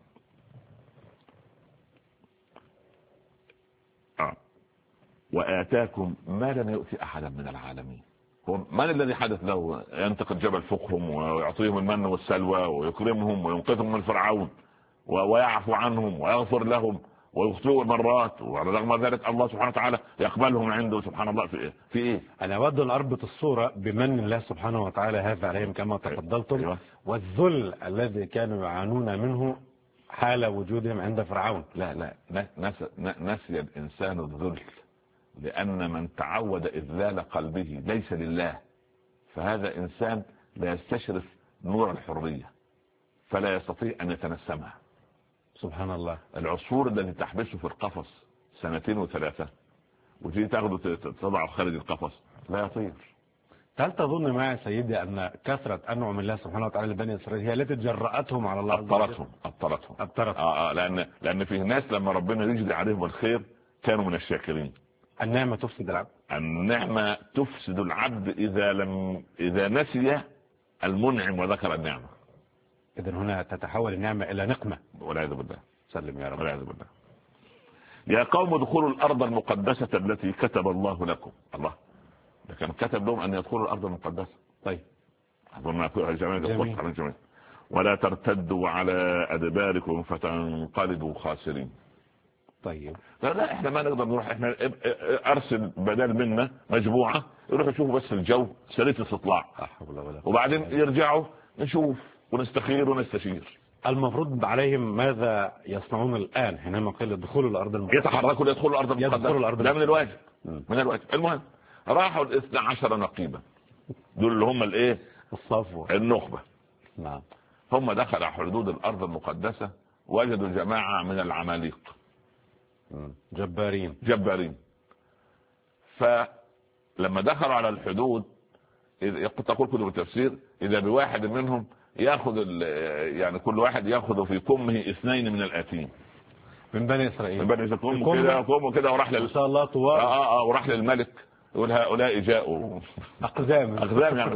S3: وآتاكم ما لم يؤتي أحدا من العالمين. من الذي حدث له ينتقل جبل فوقهم ويعطيهم المن والسلوى ويكرمهم وينقذهم من فرعون ويعفو عنهم ويغفر لهم ويخطئوا مرات، وعلى رغم ذلك الله سبحانه وتعالى يقبلهم عنده. سبحان الله. في إيه؟
S2: أنا أود أن أربط الصورة بمن الله سبحانه وتعالى هذا عليهم كما تفضلتم.
S3: أيوة.
S2: والذل الذي كانوا يعانون منه حال وجودهم عند فرعون.
S3: لا نسي الإنسان الذل، لأن من تعود إذلال قلبه ليس لله، فهذا إنسان لا يستشرف نور الحرية، فلا يستطيع أن يتنسمها.
S2: سبحان الله.
S3: العصفور الذي تحبسه في القفص 2 و3 وتيجي تاخده تضعه خارج القفص لا يطير.
S2: هل تظن معي سيدي أن كثرة أنعم الله سبحانه وتعالى لبني إسرائيل هي التي جرأتهم على الله؟
S3: أبطرتهم. لأن فيه ناس لما ربنا يجري عليهم الخير كانوا من الشاكرين.
S2: النعمة تفسد العبد.
S3: النعمة تفسد العبد إذا نسي المنعم وذكر النعمة.
S2: إذن هنا تتحول النعمة إلى نقمة.
S3: والعياذ بالله.
S2: سلم يا رب.
S3: والعياذ بالله. يا قوم ادخلوا الأرض المقدسة التي كتب الله لكم. الله لكن كتب لهم أن يدخلوا الأرض المقدسة.
S2: طيب.
S3: جميل. ولا ترتدوا على أدباركم فتنقلبوا خاسرين.
S2: طيب
S3: لا احنا ما نقدر نروح، احنا ارسل بدل منا مجموعه يروحوا يشوفوا بس الجو سرية استطلاع، وبعدين يرجعوا نشوف ونستخير ونستشير.
S2: المفروض عليهم ماذا يصنعون الآن حينما قيل دخول الأرض المقدسة؟
S3: يتحركوا ليدخلوا الأرض المقدسة، ده من الواجب. من الواجب. المهم راحوا 12 نقيبا دول اللي هم الايه؟
S2: الصفوة،
S3: النخبة.
S2: نعم.
S3: هم دخلوا على حدود الأرض المقدسة وجدوا جماعة من العماليق جبارين. فلما دخلوا على الحدود تقول كتب التفسير إذا بواحد منهم ياخذ يعني كل واحد ياخذ في كمه 2 من الآتين
S2: من بني إسرائيل.
S3: كم كده وراح
S2: إن شاء الله طوال.
S3: وراح للملك يقول هؤلاء جاءوا
S2: أقزام
S3: يعني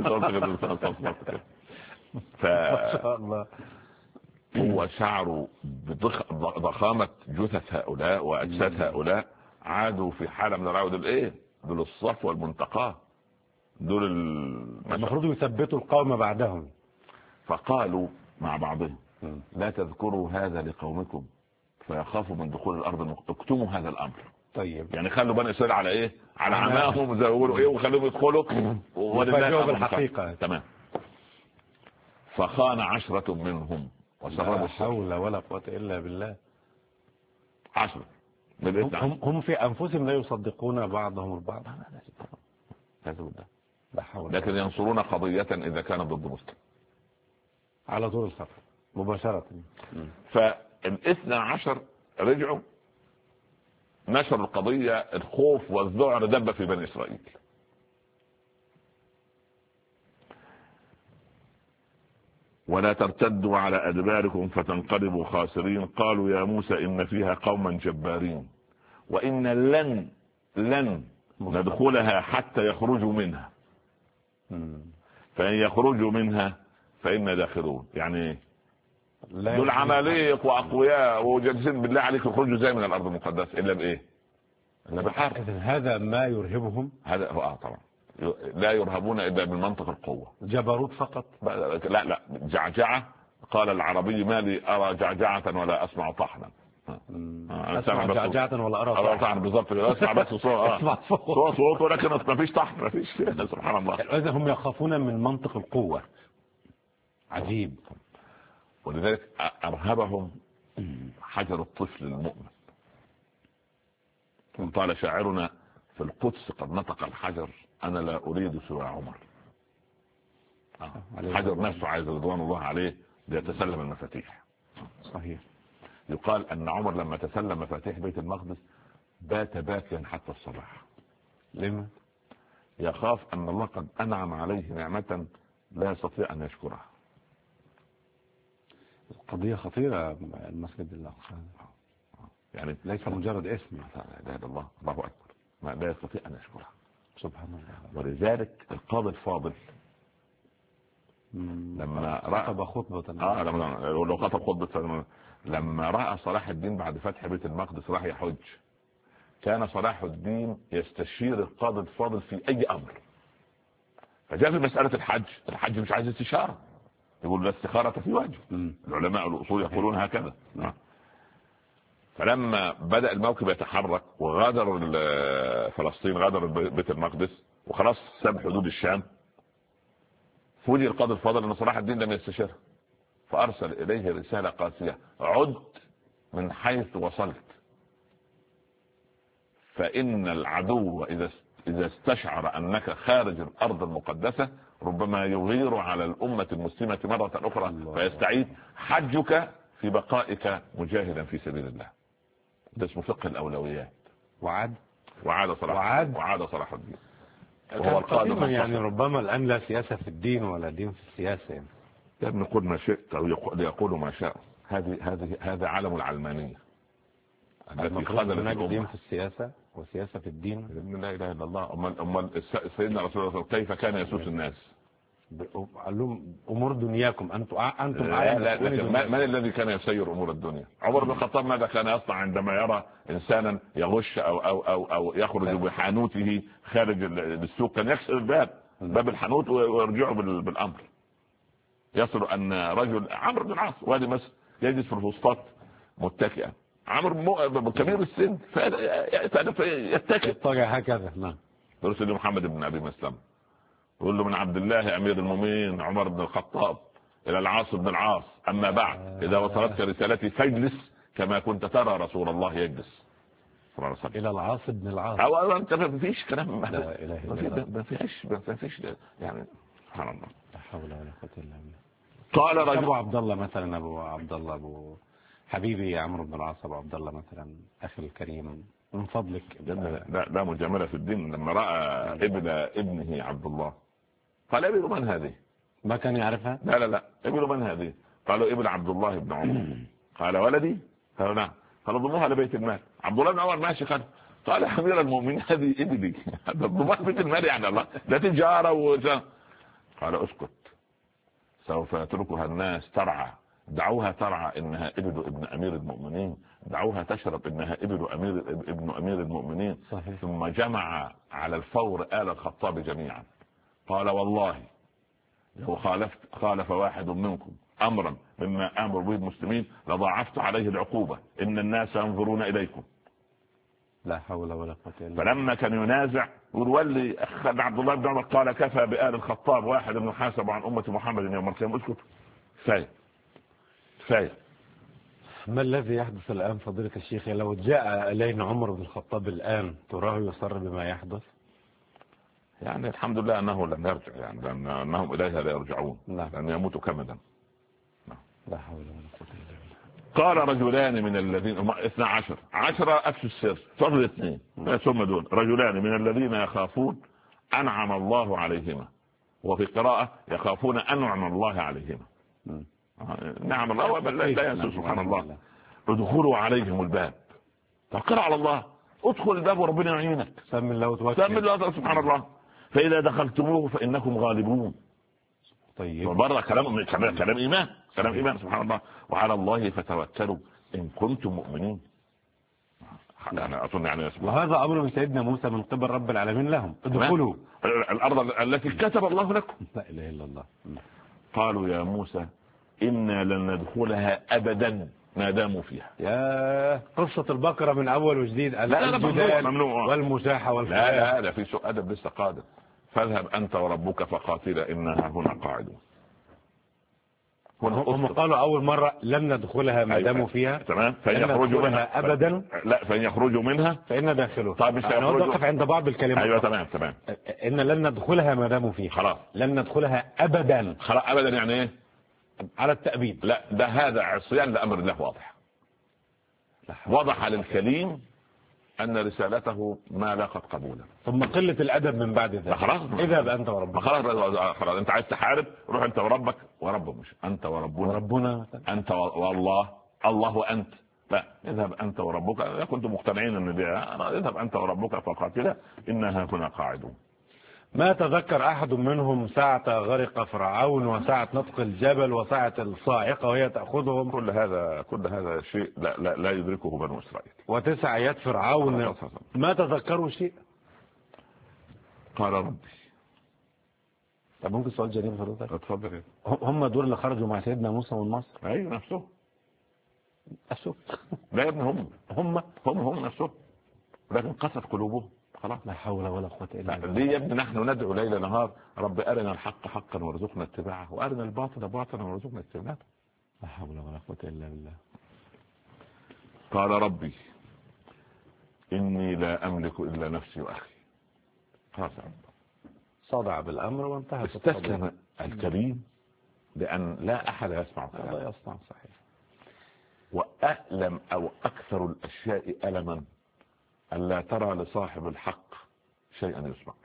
S2: ما شاء الله.
S3: هو شعروا بضخامة جثث هؤلاء وأجساد هؤلاء، عادوا في حالة من العود دول الصفوة المنتقاة، دول
S2: المفروض يثبتوا القوم بعدهم.
S3: فقالوا مع بعضهم لا تذكروا هذا لقومكم فيخافوا من دخول الأرض، اكتموا هذا الأمر.
S2: طيب
S3: يعني خلوا بني إسرائيل على على عماهم زي ما بيقولوا وخلوهم يدخلوا
S2: وفاجئوا بالحقيقة.
S3: تمام. فخان 10 منهم وسربوا.
S2: لا حول ولا قوة إلا بالله.
S3: 10
S2: هم في أنفسهم لا يصدقون بعضهم البعض.
S3: لا حول. لكن ينصرون قضية إذا كانت ضد مسلم
S2: على طول الخط مباشرة.
S3: ف12 رجعوا نشر القضية، الخوف والذعر دب في بني إسرائيل. ولا ترتدوا على أدباركم فتنقلبوا خاسرين. قالوا يا موسى إن فيها قوما جبارين وإن لن ندخلها حتى يخرجوا منها فإن يخرجوا منها فإنا داخلون. يعني دول عماليق وأقوياء وجالسين بالله عليك يخرجوا زي من الأرض المقدسة إلا بإيه؟ إلا بحرب.
S2: إذن هذا ما يرهبهم.
S3: هذا هو طبعا لا يرهبون إلا بالمنطق القوة.
S2: جبروت فقط؟
S3: لا جعجعة. قال العربي ما لي أرى جعجعة ولا أسمع طحنا.
S2: أسمع جعجعة ولا أرى طحنا.
S3: بالضبط. أسمع بس صوت ولكن ما فيش طحن ما فيش. سبحان الله.
S2: إذا هم يخافون من منطق القوة. عجيب.
S3: ولذلك أرهبهم حجر الطفل المؤمن. قال شاعرنا في القدس قد نطق الحجر أنا لا أريد سوى عمر. حجر نفسه عايز رضوان الله عليه ليتسلم المفاتيح.
S2: صحيح.
S3: يقال أن عمر لما تسلم مفاتيح بيت المقدس بات باكيا حتى الصباح.
S2: لما؟
S3: يخاف أن الله قد أنعم عليه نعمة لا يستطيع أن يشكرها.
S2: قضية خطيرة المسجد الأقصى،
S3: يعني
S2: ليس مجرد اسم.
S3: لا الله أكبر، ما لا يستطيع أن يشكرها.
S2: سبحان الله.
S3: ولذلك القاضي الفاضل لما
S2: خطب خطبة
S3: لو خطب خطبة لما رأى صلاح الدين بعد فتح بيت المقدس راح يحج، كان صلاح الدين يستشير القاضي الفاضل في أي أمر. فجاء في مسألة الحج مش عايز استشارة، يقول الاستخارة في واجب. العلماء الأصول يقولون هكذا. فلما بدأ الموكب يتحرك وغادر فلسطين، غادر بيت المقدس وخلاص ساب حدود الشام، فوجئ القاضي الفاضل ان صلاح الدين لم يستشره، فارسل اليه رسالة قاسية: عد من حيث وصلت، فإن العدو إذا استشعر أنك خارج الأرض المقدسة ربما يغير على الأمة المسلمة مرة أخرى فيستعيد حجك في بقائك مجاهدا في سبيل الله. ده اسمه فقه الأولويات. وعاد صلاح الدين.
S2: وهو القادم يعني ربما الآن لا سياسة في الدين ولا دين في السياسة. يعني
S3: يا ابن قل ما شئت أو يقول ما شاء. هذا عالم العلمانية التي خذلت
S2: دين في السياسة وسياسة في الدين.
S3: لا إله إلا الله. أمال سيدنا رسول الله كيف كان يسوس الناس؟
S2: قال لهم امور دنياكم انتم
S3: من الذي كان يسير امور الدنيا؟ عمر بن الخطاب ماذا كان يصنع عندما يرى انسانا يغش او يخرج بحانوته خارج السوق؟ كان يكسر باب الحانوت ويرجعه بالامر. يصل ان رجل عمرو بن العاص وادي مصر يجلس في الفسطاط متكئا عمرو كبير السن يتكل
S2: طاجع هكذا. نعم.
S3: يرسل محمد بن ابي مسلم يقول له من عبد الله امير المؤمنين عمر بن الخطاب الى العاص بن العاص اما بعد اذا وصلتك رسالتي فاجلس كما كنت ترى رسول الله يجلس
S2: الى العاص بن العاص.
S3: او انت ما فيش كلام،
S2: لا اله الا الله،
S3: ما فيش يعني سبحان الله.
S2: لا حول ولا قوه الا بالله.
S3: قال رجل
S2: ابو عبد الله مثلا، ابو عبد الله، ابو حبيبي عمرو بن العاص، ابو عبد الله مثلا، اخي الكريم من فضلك.
S3: لا مجامله في الدين. لما راى ابنه عبد الله قال ابن من هذه؟
S2: ما كان يعرفها.
S3: لا ابن من هذه؟ قالوا ابن عبد الله بن عمر. قال ولدي؟ قالوا نعم. قال ضموها لبيت المال. عبد الله بن عمر ماشي خلف. قال يا امير المؤمنين هذه ابني، ضموها بيت المال يعني الله ده تجاره قال اسكت، سوف يتركها الناس ترعى، دعوها ترعى انها ابن امير المؤمنين، دعوها تشرب انها ابن امير المؤمنين.
S2: صحيح. ثم
S3: جمع على الفور آل الخطاب جميعا. قال والله لو خالف واحد منكم امرا مما امر به المسلمين لضاعفت عليه العقوبه، ان الناس ينظرون اليكم.
S2: لا حول ولا قوه الا بالله.
S3: فلما كان ينازع يقول اخذ عبد الله بن عمر قال كفى بآل الخطاب واحد من حاسب عن امه محمد يوم القيامه. اسكت كفايه.
S2: ما الذي يحدث الان فضيله الشيخ؟ لو جاء الينا عمر بن الخطاب الان تراه يصر بما يحدث؟
S3: يعني الحمد لله انه لم يرجع، يعني لانهم اليها لا يرجعون.
S2: نعم.
S3: لان يموتوا كمدا.
S2: لا حول ولا قوه الا بالله.
S3: قال رجلان من الذين 12 افشوا السر، فضل 2 ثم دون رجلان من الذين يخافون انعم الله عليهما، وفي قراءه يخافون انعم الله عليهما. نعم الله لا ينسوا سبحان الله. ادخلوا عليهم الباب، توكل على الله، ادخل الباب وربنا يعينك.
S2: سم الله وتوكل.
S3: سبحان الله. فاذا دخلتموه فانكم غالبون.
S2: طيب
S3: بره كلام ايمان، كلام ايمان سبحان الله. وعلى الله فتوكلوا ان كنتم مؤمنين. يعني اظن يعني
S2: وهذا امر من سيدنا موسى من قبل رب العالمين لهم، ادخلوا
S3: الارض التي كتب الله لكم.
S2: لا اله الا الله.
S3: قالوا يا موسى انا لن ندخلها ابدا ما داموا فيها.
S2: يا قصه البقره من اول وجديد.
S3: لا ممنوع.
S2: والمشاحه والخيال.
S3: لا في سوء ادب لسه قادم. فاذهب انت وربك فقاتلا انها هنا قاعدون.
S2: هم قالوا اول مره لن ندخلها ما داموا فيها.
S3: تمام. فإن يخرجوا منها
S2: ابدا.
S3: لا فإن يخرجوا منها
S2: فإن داخلوا.
S3: طيب
S2: انا اوقف عند بعض الكلمات.
S3: ايوه تمام.
S2: ان لن ندخلها ما داموا فيها.
S3: خلاص.
S2: لن ندخلها ابدا.
S3: خلاص ابدا يعني ايه؟
S2: على التأبيد.
S3: لا ده هذا عصيان لامر الله واضح. وضح للكليم ان رسالته ما لاقت قبولا.
S2: ثم قله الادب من بعد ذلك.
S3: خلاص
S2: اذهب انت وربك.
S3: خلاص انت عايز تحارب روح انت وربك مش انت وربنا انت والله الله وانت. لا اذهب انت وربك. كنتم مقتنعين ان اذهب انت وربك فقاتلا انها هنا قاعدون.
S2: ما تذكر احد منهم ساعة غرق فرعون وساعة نطق الجبل وساعة الصاعقة وهي تأخذهم.
S3: كل هذا شيء لا يدركه بنو اسرائيل.
S2: وتسع يد فرعون ما تذكروا شيء.
S3: قال ربي.
S2: طب ممكن سؤال جانبي حضرتك؟
S3: اتفضل.
S2: هم دول اللي خرجوا مع سيدنا موسى من مصر؟
S3: ايوه نفسهم.
S2: لا
S3: يا ابني هم نفسهم، لكن قست قلوبهم. خلاص.
S2: لا حول ولا قوة الا بالله.
S3: ليه يا ابني نحن ندعو ليل نهار رب ارنا الحق حقا وارزقنا اتباعه وارنا الباطل باطلا وارزقنا اجتنابه.
S2: لا حول ولا قوة الا بالله.
S3: قال ربي اني لا املك الا نفسي واخي. خلاص
S2: صدع بالامر وانتهى.
S3: استسلم الكريم لان لا احد يسمع كلامه.
S2: لا يصنع. صحيح.
S3: وألم أو أكثر الأشياء ألما ألا ترى لصاحب الحق شيئا يسمع.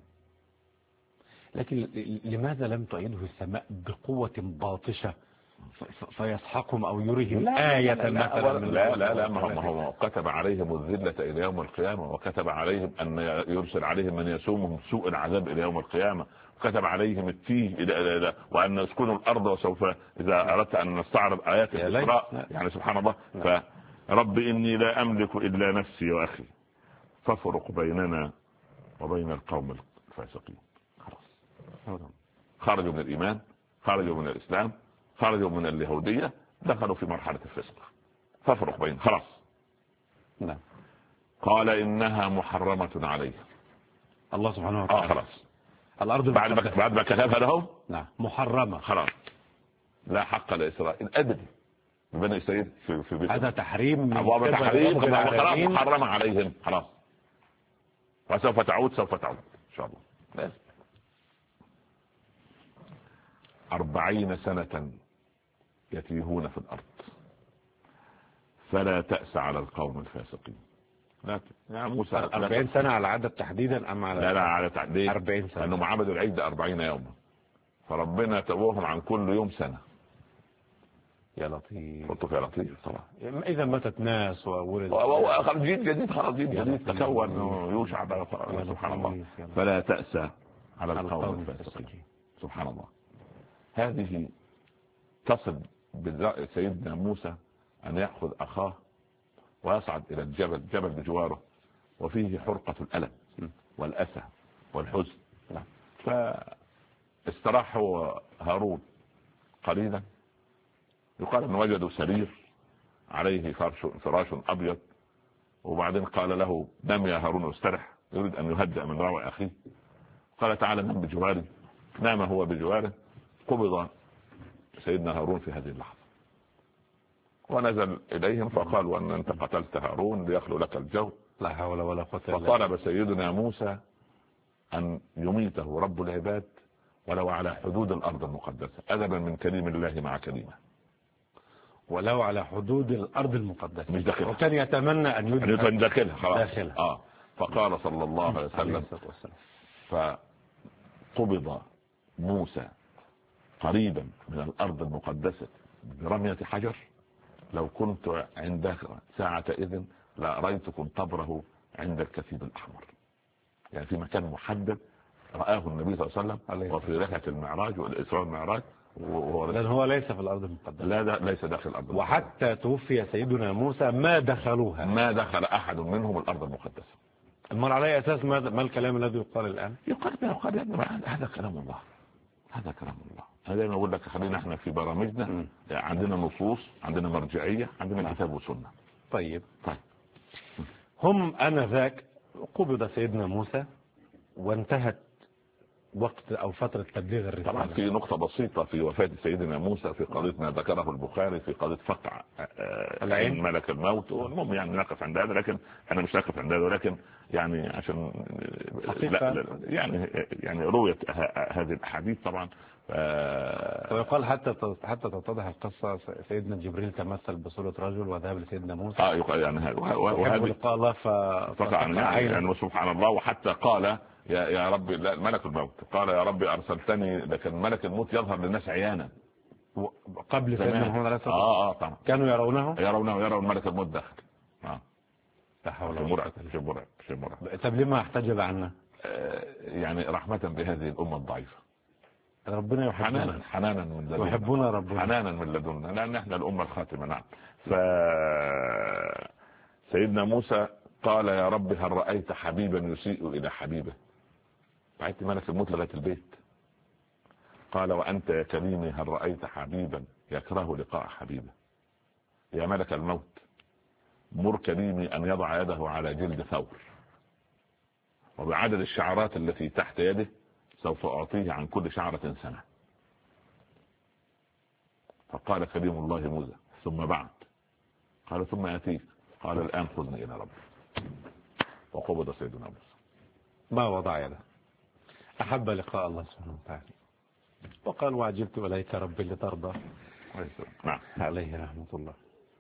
S2: لكن لماذا لم تعيده السماء بقوة باطشة فيسحقهم أو يريهم آية مثلا؟
S3: لا ما هو كتب عليهم الذلة إلى يوم القيامة، وكتب عليهم أن يرسل عليهم من يسومهم سوء العذاب إلى يوم القيامة، وكتب عليهم التيه وأن يسكنوا الأرض، وسوف إذا أردت أن نستعرض آيات الإسراء يعني سبحان الله. فرب إني لا أملك إلا نفسي وأخي فافرق بيننا وبين القوم الفاسقين. خلاص خرجوا من الإيمان، خرجوا من الإسلام، خرجوا من اليهودية، دخلوا في مرحلة الفسق. فافرق بين خلاص
S2: نعم.
S3: قال إنها محرمة عليه.
S2: الله سبحانه وتعالى.
S3: خلاص
S2: الأرض
S3: بعد ما كتبها له.
S2: نعم. محرمة.
S3: خلاص لا حق لإسرائيل أبدا بني إسرائيل في بيت.
S2: هذا تحريم من
S3: أبواب تحريم خلاص
S2: العالمين.
S3: محرمة عليهم خلاص. وسوف تعود إن شاء الله. لازم 40 سنة يتيهون في الأرض فلا تأس على القوم الفاسقين. لا يا موسى
S2: 40 سنة على عدد تحديدا أم على
S3: لا على تعديل
S2: 40 سنة
S3: لأنهم عبدوا العيد 40 يوما فربنا توهم عن كل يوم سنة.
S2: يا لطيف.
S3: قلت يا لطيف طبعا.
S2: إذا ماتت ناس وولد
S3: جيل جديد خلاص جيل جديد تكون يوشع سبحان الله. فلا تأس على القوم الفاسقين. سبحان الله. هذه تصل بسيدنا موسى أن يأخذ أخاه ويصعد إلى الجبل بجواره وفيه حرقة الألم والأسى والحزن. فاستراح هو هارون قليلا. يقال أن وجدوا سرير عليه فراش أبيض وبعدين قال له نم يا هارون واسترح. يريد أن يهدأ من روع أخيه. قال تعالى نم بجواري. نام هو بجواره. قبض سيدنا هارون في هذه اللحظة ونزل إليهم فقال وأن أنت قتلت هارون ليخلو لك الجو.
S2: لا حول ولا قوة إلا بالله.
S3: فطلب سيدنا موسى أن يميته رب العباد ولو على حدود الأرض المقدسة أدبا من كريم الله مع كريمه.
S2: ولو على حدود الأرض المقدسة
S3: مش داخلها.
S2: وكان يتمنى أن يدخل
S3: داخلها خلاص
S2: داخلها.
S3: فقال صلى الله عليه وسلم فقبض موسى قريبا من الأرض المقدسة برمية حجر. لو كنت عندك ساعة إذن لأريتكم قبره عند الكثيب الأحمر. يعني في مكان محدد رآه النبي صلى الله عليه وسلم وفي رحلة المعراج والإسراء والمعراج.
S2: لأن هو ليس في الأرض المقدسة.
S3: لا ليس داخل الأرض المقدسة.
S2: وحتى توفي سيدنا موسى ما دخلوها.
S3: ما دخل أحد منهم الأرض المقدسة.
S2: المر على أساس ما الكلام الذي يقال الآن؟
S3: يقال هذا كلام الله. هذا كلام الله. أنا دائما أقول لك خلينا احنا في برامجنا عندنا نصوص عندنا مرجعية عندنا كتاب وسنة.
S2: طيب. هم آنذاك قبض سيدنا موسى وانتهت وقت أو فترة تبليغ الرسالة.
S3: طبعا في نقطة بسيطة في وفاة سيدنا موسى في قضية ما ذكره البخاري في قضية فقع العين ملك الموت. والمهم يعني نقف عند هذا لكن احنا مش نقف عند هذا ولكن يعني عشان لا يعني رويت هذه الأحاديث طبعا.
S2: ويقال حتى تتضح القصة سيدنا جبريل تمثل بصورة رجل وذهب لسيدنا موسى.
S3: يقال يعني هذا وهذا
S2: لقاء الله
S3: فقع يعني سبحان الله. وحتى قال يا ربي ملك الموت قال يا ربي أرسلتني لكن ملك الموت يظهر للناس عيانا
S2: قبل سيدنا محمد عليه الصلاة والسلام. كانوا يرون
S3: ملك الموت داخل.
S2: لا حول ولا قوة. شيء مرعب. طب لما احتجب عنا؟
S3: يعني رحمة بهذه الأمة الضعيفة.
S2: ربنا يحبنا
S3: حنانا من لدنا.
S2: يحبنا ربنا
S3: حنانا من لدنا لأن احنا الأمة الخاتمة. نعم. سيدنا موسى قال يا رب هل رأيت حبيبا يسيء إلى حبيبه؟ بعت ملك الموت لغاية البيت. قال وأنت يا كريمي هل رأيت حبيبا يكره لقاء حبيبه؟ يا ملك الموت مر كريمي أن يضع يده على جلد ثور وبعدد الشعرات التي تحت يده سوف أعطيه عن كل شعرة سنة. فقال كريم الله موسى ثم بعد؟ قال ثم أتيك. قال الآن خذني إلى ربي. وقبض سيدنا موسى.
S2: ما وضع يده. أحب لقاء الله سبحانه وتعالى وقال وعجلت إليك ربي لترضى.
S3: نعم.
S2: عليه رحمة الله.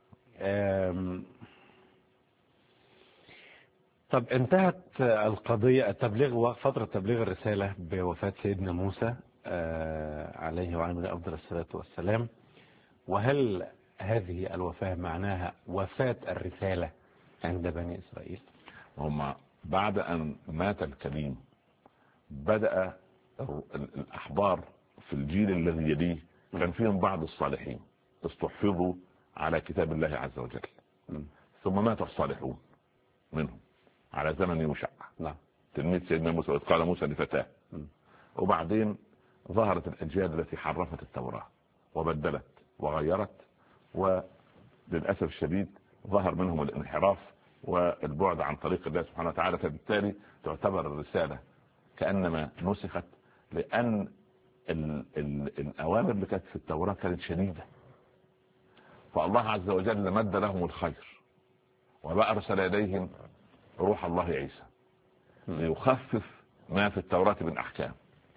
S2: طب انتهت القضية فترة تبليغ الرسالة بوفاة سيدنا موسى عليه وعلى أفضل الصلاة والسلام. وهل هذه الوفاة معناها وفاة الرسالة عند بني إسرائيل؟
S3: هم بعد أن مات الكريم بدأ الأحبار في الجيل الذي يليه كان فيهم بعض الصالحين استحفظوا على كتاب الله عز وجل. ثم مات الصالحون منهم على زمن يوشع.
S2: نعم.
S3: تلميذ سيدنا موسى إذ قال موسى لفتاه. وبعدين ظهرت الأجيال التي حرفت التوراة وبدلت وغيرت وللأسف الشديد ظهر منهم الانحراف والبعد عن طريق الله سبحانه وتعالى. فبالتالي تعتبر الرسالة كأنما نسخت، لأن الأوامر اللي كانت في التوراة كانت شديدة، فالله عز وجل مد لهم الخير وأرسل إليهم روح الله عيسى ليخفف ما في التوراة من أحكام.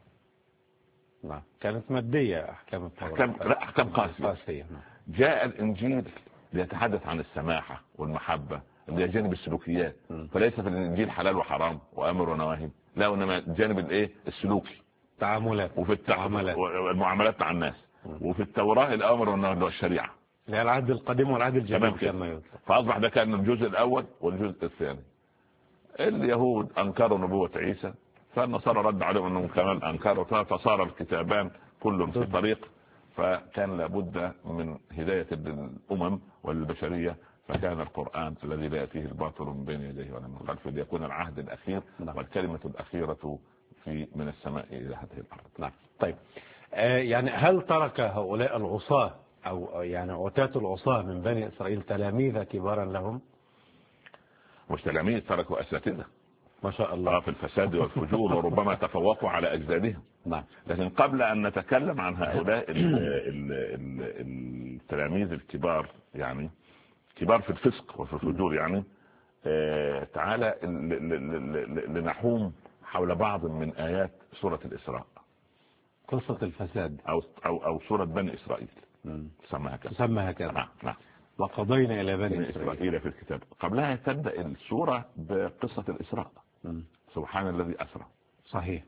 S2: كانت مادية أحكام التوراة،
S3: أحكام قاسية. جاء الإنجيل ليتحدث عن السماحة والمحبة اللي هي جانب السلوكيات، فليس في الإنجيل حلال وحرام وأمر ونواهي، لا، إنما جانب السلوكي،
S2: تعاملات،
S3: وفي المعاملات مع الناس. وفي التوراة الأمر والنهي والشريعة،
S2: اللي العهد القديم والعهد الجديد كما يطلق.
S3: فأصبح ده كان الجزء الأول والجزء الثاني. اليهود أنكروا نبوة عيسى، فالنصارى رد عليهم أنهم كمان أنكروا، فصار الكتابان كل في طريق. فكان لابد من هداية للأمم والبشرية، فكان القرآن الذي لا يأتيه الباطل من بين يديه ولا من خلفه ليكون العهد الأخير والكلمة الأخيرة من السماء إلى هذه الأرض.
S2: نعم. طيب، يعني هل ترك هؤلاء العصاة أو يعني عتاة العصاة من بني إسرائيل تلاميذ كبارا لهم؟
S3: مش تلاميذ، تركوا أساتذة
S2: ما شاء الله
S3: في الفساد والفجور، وربما تفوقوا على أجدادهم.
S2: نعم.
S3: لكن قبل أن نتكلم عن هؤلاء التلاميذ الكبار، يعني كبار في الفسق وفي الفجور، يعني تعالى لنحوم حول بعض من آيات سورة الإسراء،
S2: قصة الفساد
S3: أو سورة بني إسرائيل
S2: تسمى هكذا.
S3: نعم.
S2: وقضينا إلى بني إسرائيل
S3: في الكتاب. قبلها تبدأ السورة بقصة الإسراء، سبحان الذي أسرى.
S2: صحيح.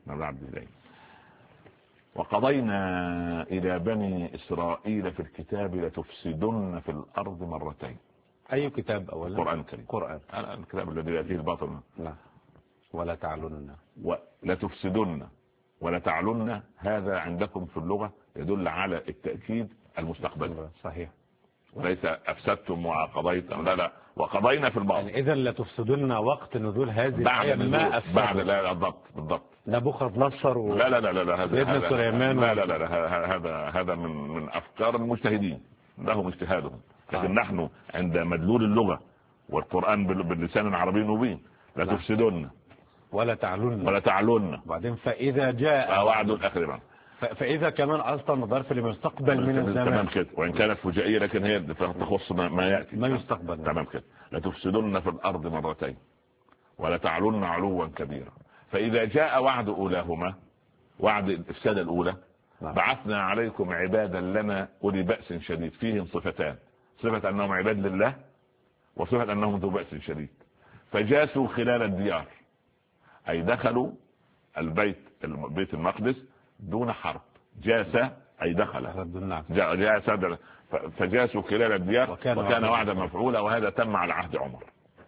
S3: وقضينا إلى بني إسرائيل في الكتاب لتفسدن في الأرض مرتين.
S2: أي كتاب أولا؟
S3: القرآن الكريم. الكتاب الذي يأتيه الباطل.
S2: لا. ولا تعلن.
S3: ولا تفسدن ولا تعلن، هذا عندكم في اللغة يدل على التأكيد المستقبلي.
S2: صحيح.
S3: وليس أفسدتم وقضيتم، لا، وقضينا في الماضي.
S2: يعني إذا لا تفسدن وقت نزول هذه الآية ما أفسد.
S3: بعد، لا، بالضبط.
S2: نبوخذ نصر
S3: لا
S2: سيدنا سليمان.
S3: لا، هذا من أفكار المجتهدين، لهم اجتهادهم. لكن نحن عند مدلول اللغة والقرآن باللسان العربي مبين. لا تفسدن
S2: ولا تعلن. بعدين فإذا جاء
S3: وعد الآخرين،
S2: فإذا كمان أصلا ظرف لمستقبل من الزمان.
S3: تمام كده، وإن كانت فجائية لكن هي تخص ما يأتي،
S2: ما يستقبل.
S3: تمام كده. لتفسدن في الأرض مرتين ولا تعلن علوا كبيرا. فإذا جاء وعد أولاهما، وعد الإفساد الأولى، بعثنا عليكم عبادا لنا أولي بأس شديد. فيهم صفتان: صفة أنهم عباد لله، وصفة أنهم ذو بأس شديد. فجاسوا خلال الديار، أي دخلوا بيت المقدس دون حرب. جاس أي دخل، جاس، فجاسوا خلال الديار وكان وعدا مفعولا. وهذا تم على عهد عمر.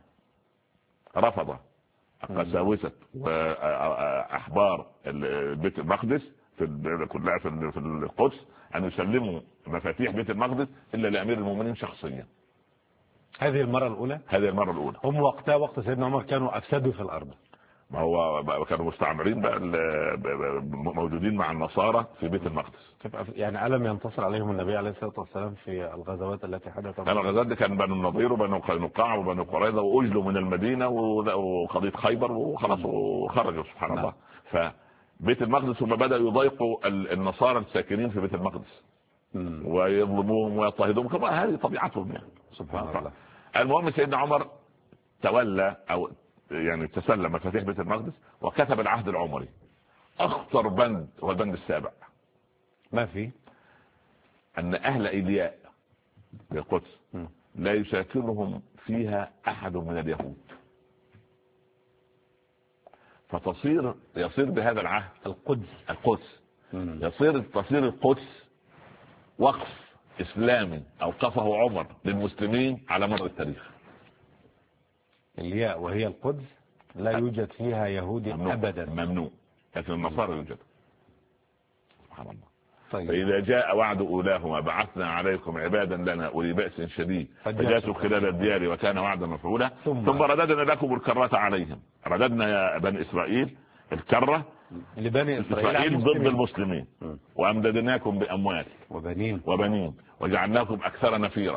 S3: رفض قساوسة وأحبار بيت المقدس كلها في القدس أن يسلموا مفاتيح بيت المقدس إلا لأمير المؤمنين شخصيا.
S2: هذه المرة الأولى. هم وقتها، وقت سيدنا عمر، كانوا أفسدوا في الأرض.
S3: ما هو كانوا مستعمرين بقى، موجودين مع النصارى في بيت المقدس.
S2: يعني ألم ينتصر عليهم النبي عليه الصلاة والسلام في الغزوات التي حدثت؟
S3: الغزوات دي كان بنو النضير وبنو قينقاع وبنو قريظة، وأجلوا من المدينة وقضية خيبر وخلاص وخرجوا. سبحان الله. فبيت المقدس هم بدأوا يضايقوا النصارى الساكنين في بيت المقدس ويظلموهم ويضطهدوهم، كما هذه طبيعتهم يعني.
S2: سبحان الله.
S3: المهم سيدنا عمر تولى أو يعني تسلم مفاتيح بيت المقدس وكتب العهد العمري. اخطر بند هو البند السابع،
S2: ما في
S3: ان اهل ايلياء بالقدس لا يساكنهم فيها احد من اليهود. يصير بهذا العهد القدس تصير القدس وقف اسلامي اوقفه عمر للمسلمين على مر التاريخ.
S2: الياء وهي القدس لا يوجد فيها يهودي أبدا،
S3: ممنوع، لكن النصارى يوجد. سبحان الله.
S2: طيب.
S3: فإذا جاء وعد أولاهما بعثنا عليكم عبادا لنا أولي بأس شديد فجاسوا خلال الديار وكان وعدا مفعولا ثم رددنا لكم الكرة عليهم. رددنا يا بني إسرائيل الكرة
S2: لبني إسرائيل
S3: ضد المسلمين وأمددناكم بأموال وبنين وجعلناكم أكثر نفيرا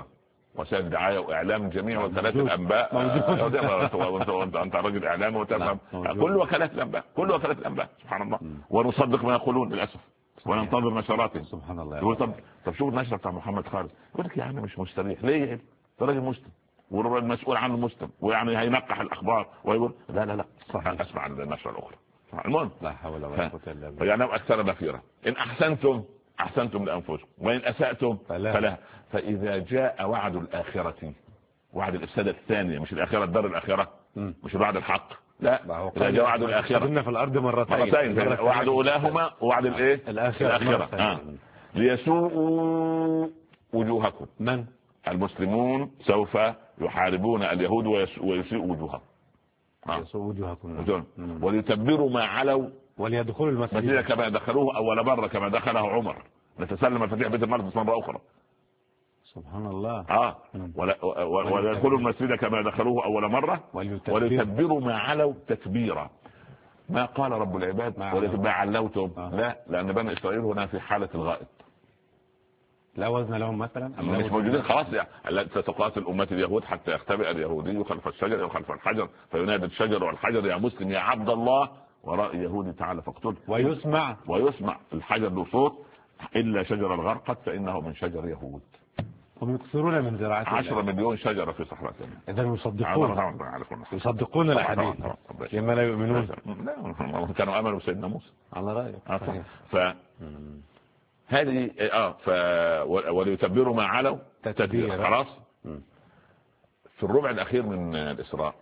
S3: وسائل دعايه واعلام جميع وكالات الانباء انت راجل اعلامي وتفهم كل وكالات الانباء، كل وكالات الانباء سبحان الله. ونصدق ما يقولون للاسف وننتظر نشراتهم.
S2: سبحان الله.
S3: يقول طب شوف النشره بتاع محمد خالد، يقول لك يعني مش مستريح ليه؟ انت راجل مسلم والمسؤول عنه مسلم، ويعني هينقح الاخبار ويقول لا صحيح اسمع النشره الاخرى. المهم
S2: لا حول ولا قوه الا بالله.
S3: يعني اكثر نفيرا، ان احسنتم لانفسكم وان اساتم فلها. فاذا جاء وعد الاخره، وعد الافساده الثانيه، مش الاخره الدار الاخره، مش وعد الحق، لا اذا جاء وعد الاخره
S2: كنا في الارض مرتين
S3: وعد اولاهما ووعد الايه الاخره ليسوءوا وجوهكم.
S2: من
S3: المسلمون سوف يحاربون اليهود ويسيئوا وجوههم،
S2: يسوء وجوهكم
S3: وليتبروا ما علوا
S2: وليدخلوا المسجد
S3: كما دخلوه اول مره كما دخله عمر، نتسلم مفاتيح بيت المقدس مره اخرى.
S2: سبحان الله.
S3: وليدخلوا المسجد كما دخلوه اول مره وليتبروا ما علوا تتبيرا. ما قال رب العباد ما علوتم، لا، لان بني اسرائيل هنا في حاله الغائط،
S2: لا وزن لهم مثلا،
S3: مش موجودين خلاص. يعني ستقاتل أمة اليهود حتى يختبئ اليهودي خلف الشجر وخلف الحجر فينادي الشجر والحجر يا مسلم يا عبد الله، وراء يهودي تعالى فاقتله. ويسمع الحجر له صوت إلا شجر الغرقد فإنه من شجر يهود.
S2: هم يكثرون من زراعة
S3: 10 مليون شجرة في صحراء.
S2: إذا يصدقون الأحاديث لما لا يؤمنون.
S3: لا كانوا آمنوا بسيدنا موسى
S2: على رأيك.
S3: هذه وليتبروا ما علوا تتبيرا. خلاص في الربع الأخير من الإسراء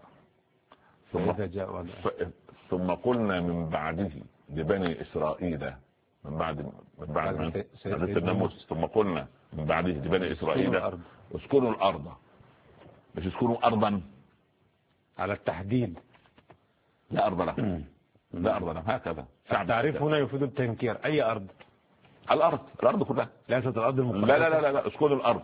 S3: ثم قلنا من بعده لبني إسرائيل من بعد سيدنا موسى، ثم قلنا من بعده لبني إسرائيل اسكنوا الأرض، مش اسكنوا أرضا
S2: على التحديد،
S3: لا أرض لهم، لا أرض لهم، هكذا.
S2: التعريف هنا يفيد التنكير. أي أرض؟
S3: الأرض كلها،
S2: ليست الأرض المقدسة.
S3: لا اسكنوا الأرض.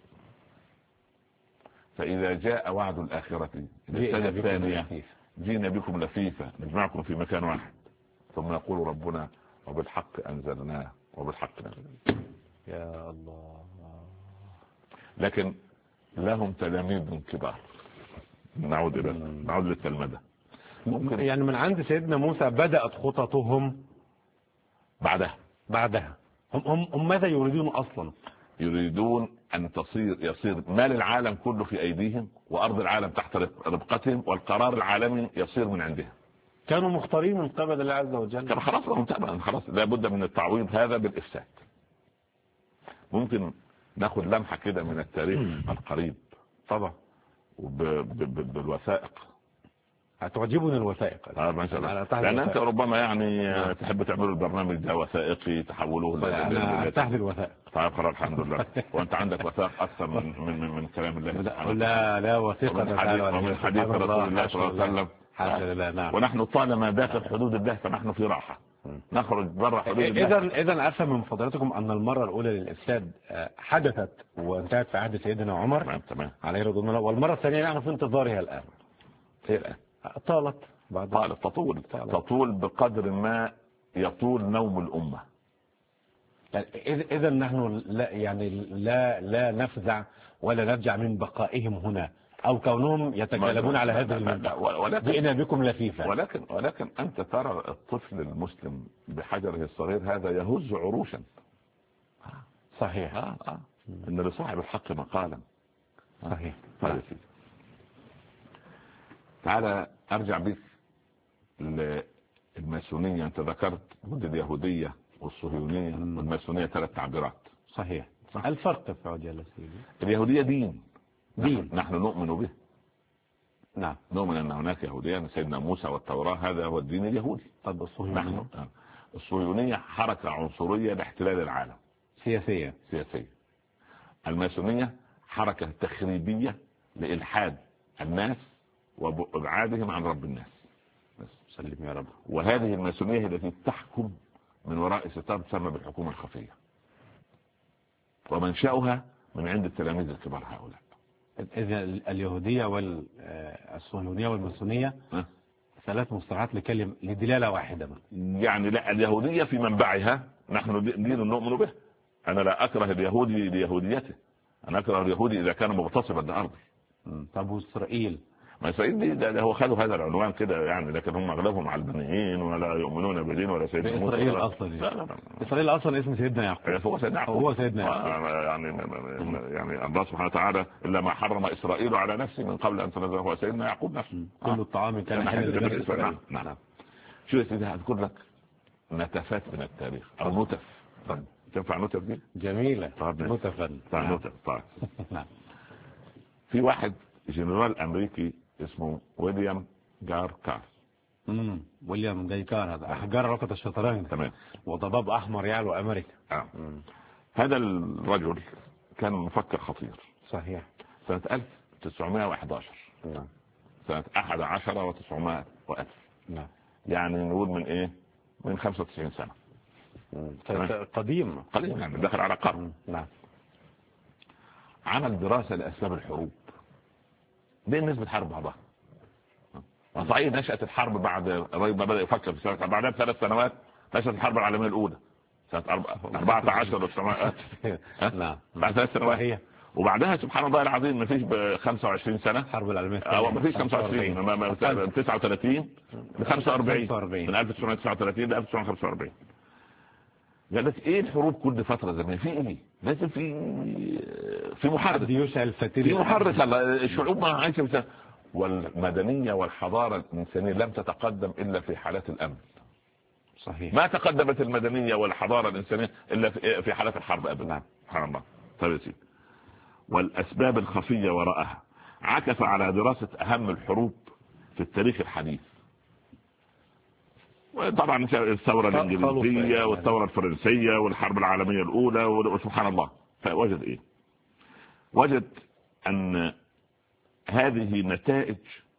S3: فإذا جاء وعد الآخرة السنة الثانية جينا بكم لفيفا نجمعكم في مكان واحد، ثم يقول ربنا وبالحق أنزلناه وبالحق نزلناه.
S2: يا الله.
S3: لكن لهم تلاميذ كبار. نعود للتلمذة.
S2: ممكن يعني من عند سيدنا موسى بدأت خططهم بعدها. هم ماذا يريدون أصلا؟
S3: يريدون أن يصير مال العالم كله في أيديهم، وأرض العالم تحت ربقتهم، والقرار العالمي يصير من عندهم.
S2: كانوا مختارين من قبل الله عز وجل.
S3: كان خلاص لا بد من التعويض هذا بالإفساد. ممكن ناخد لمحة كده من التاريخ القريب
S2: طبعا
S3: بالوثائق.
S2: هتعجبني الوثائق
S3: مثلا لأن أنت ربما يعني تحب تعملوا البرنامج ده وثائقي تحولوه
S2: أنا أرتاح للوثائق.
S3: طيب خلاص الحمد لله. وأنت عندك وثائق أكثر من كلام الله.
S2: لا وثيقة
S3: ومن حديث رسول الله صلى الله عليه وسلم.
S2: نعم.
S3: ونحن طالما داخل حدود الله فنحن في راحة. نخرج برا حدود الله.
S2: إذا أفهم من فضلاتكم أن المرة الأولى للإفساد حدثت وانتهت في عهد سيدنا عمر عليه رضوان الله، والمرة الثانية نحن في انتظارها الآن.
S3: الآن
S2: طالت
S3: تطول بقدر ما يطول نوم الأمة.
S2: إذا نحن لا نفزع ولا نرجع من بقائهم هنا أو كونهم يتكلمون على هذه المنطقة. جئنا بكم لفيفا.
S3: ولكن أنت ترى الطفل المسلم بحجره الصغير هذا يهز عروشا.
S2: صحيح.
S3: إن لصاحب الحق مقالا.
S2: صحيح.
S3: تعالى أرجع بك للماسونية. أنت ذكرت ضد اليهودية والصهيونية والماسونية 3 تعبيرات.
S2: صحيح. الفرق في عودية سيدي.
S3: اليهودية دين نحن نؤمن به.
S2: نعم.
S3: نؤمن أن هناك يهودية، سيدنا موسى والتوراة هذا هو الدين اليهودي.
S2: طب الصهيونية؟
S3: الصهيونية حركة عنصرية لاحتلال العالم.
S2: سياسية.
S3: الماسونية حركة تخريبية لإلحاد الناس وابعادهم عن رب الناس.
S2: سلم يا رب.
S3: وهذه الماسونية التي تحكم من وراء ستار تسمى بالحكومة الخفية، ومنشأها من عند التلاميذ الكبار هؤلاء.
S2: إذا اليهودية والصهيونية والماسونية 3 مصطلحات لدلالة واحدة.
S3: يعني لا، اليهودية في منبعها نحن دين نؤمن به. أنا لا أكره اليهودي ليهوديته، انا اكره اليهودي اذا كان مغتصبا لارضي.
S2: طب واسرائيل؟
S3: ما اسرائيل دي ده هو خدوا هذا العنوان كده يعني، لكن هم اغلبهم علمانيين ولا يؤمنون بدين ولا سيدنا موسى.
S2: اسرائيل اصلا
S3: لا.
S2: اسرائيل اصلا اسم سيدنا يعقوب.
S3: هو سيدنا يعقوب.
S2: هو سيدنا
S3: يعقوب. يعني الله سبحانه وتعالى الا ما حرم اسرائيل على نفسه من قبل ان تنزل هو سيدنا يعقوب نفسه.
S2: كل الطعام كان حل لبني اسرائيل.
S3: نعم. شو يا سيدي هذكر لك نتفات من التاريخ او نتف. تنفع نتف دي؟
S2: جميلة.
S3: نتفا. نتف. طيب. في واحد جنرال امريكي اسمه ويليام جار كار.
S2: ويليام جاي كار، هذا احجار رقة الشطرنج.
S3: تمام.
S2: وضباب احمر يعلو امريكا.
S3: هذا الرجل كان مفكر خطير.
S2: صحيح.
S3: سنة 1911. سنة 11 و900 وألف. يعني نقول من ايه؟ من 95 سنة.
S2: قديم
S3: يعني دخل على قرن. عمل دراسة لأسباب الحروب. ليه الناس بتحارب بعضها؟ صحيح نشأت الحرب بعد الراجل ما بدأ يفكر في سنة بعدها ب3 سنوات. نشأت الحرب العالمية الأولى سنة 14 و900. بعد 3 سنوات. وبعدها سبحان الله العظيم ما فيش ب 25 سنة
S2: الحرب العالمية
S3: ما فيش 25 39 ل 45 من 1939 ل 1945. قال لك ايه الحروب كل فتره زمان؟ في ايه؟ لازم في محرك
S2: يشعل فتيل،
S3: في محرك. الشعوب ما عايشه. والمدنيه والحضاره الانسانيه لم تتقدم الا في حالات الامن.
S2: صحيح.
S3: ما تقدمت المدنيه والحضاره الانسانيه الا في حالات الحرب ابدا. سبحان الله. طيب يا سيدي، والاسباب الخفيه وراءها عكف على دراسه اهم الحروب في التاريخ الحديث. وطبعا الثورة الإنجليزية والثورة الفرنسية والحرب العالمية الأولى وسبحان الله. فوجد إيه؟ وجد أن هذه نتائج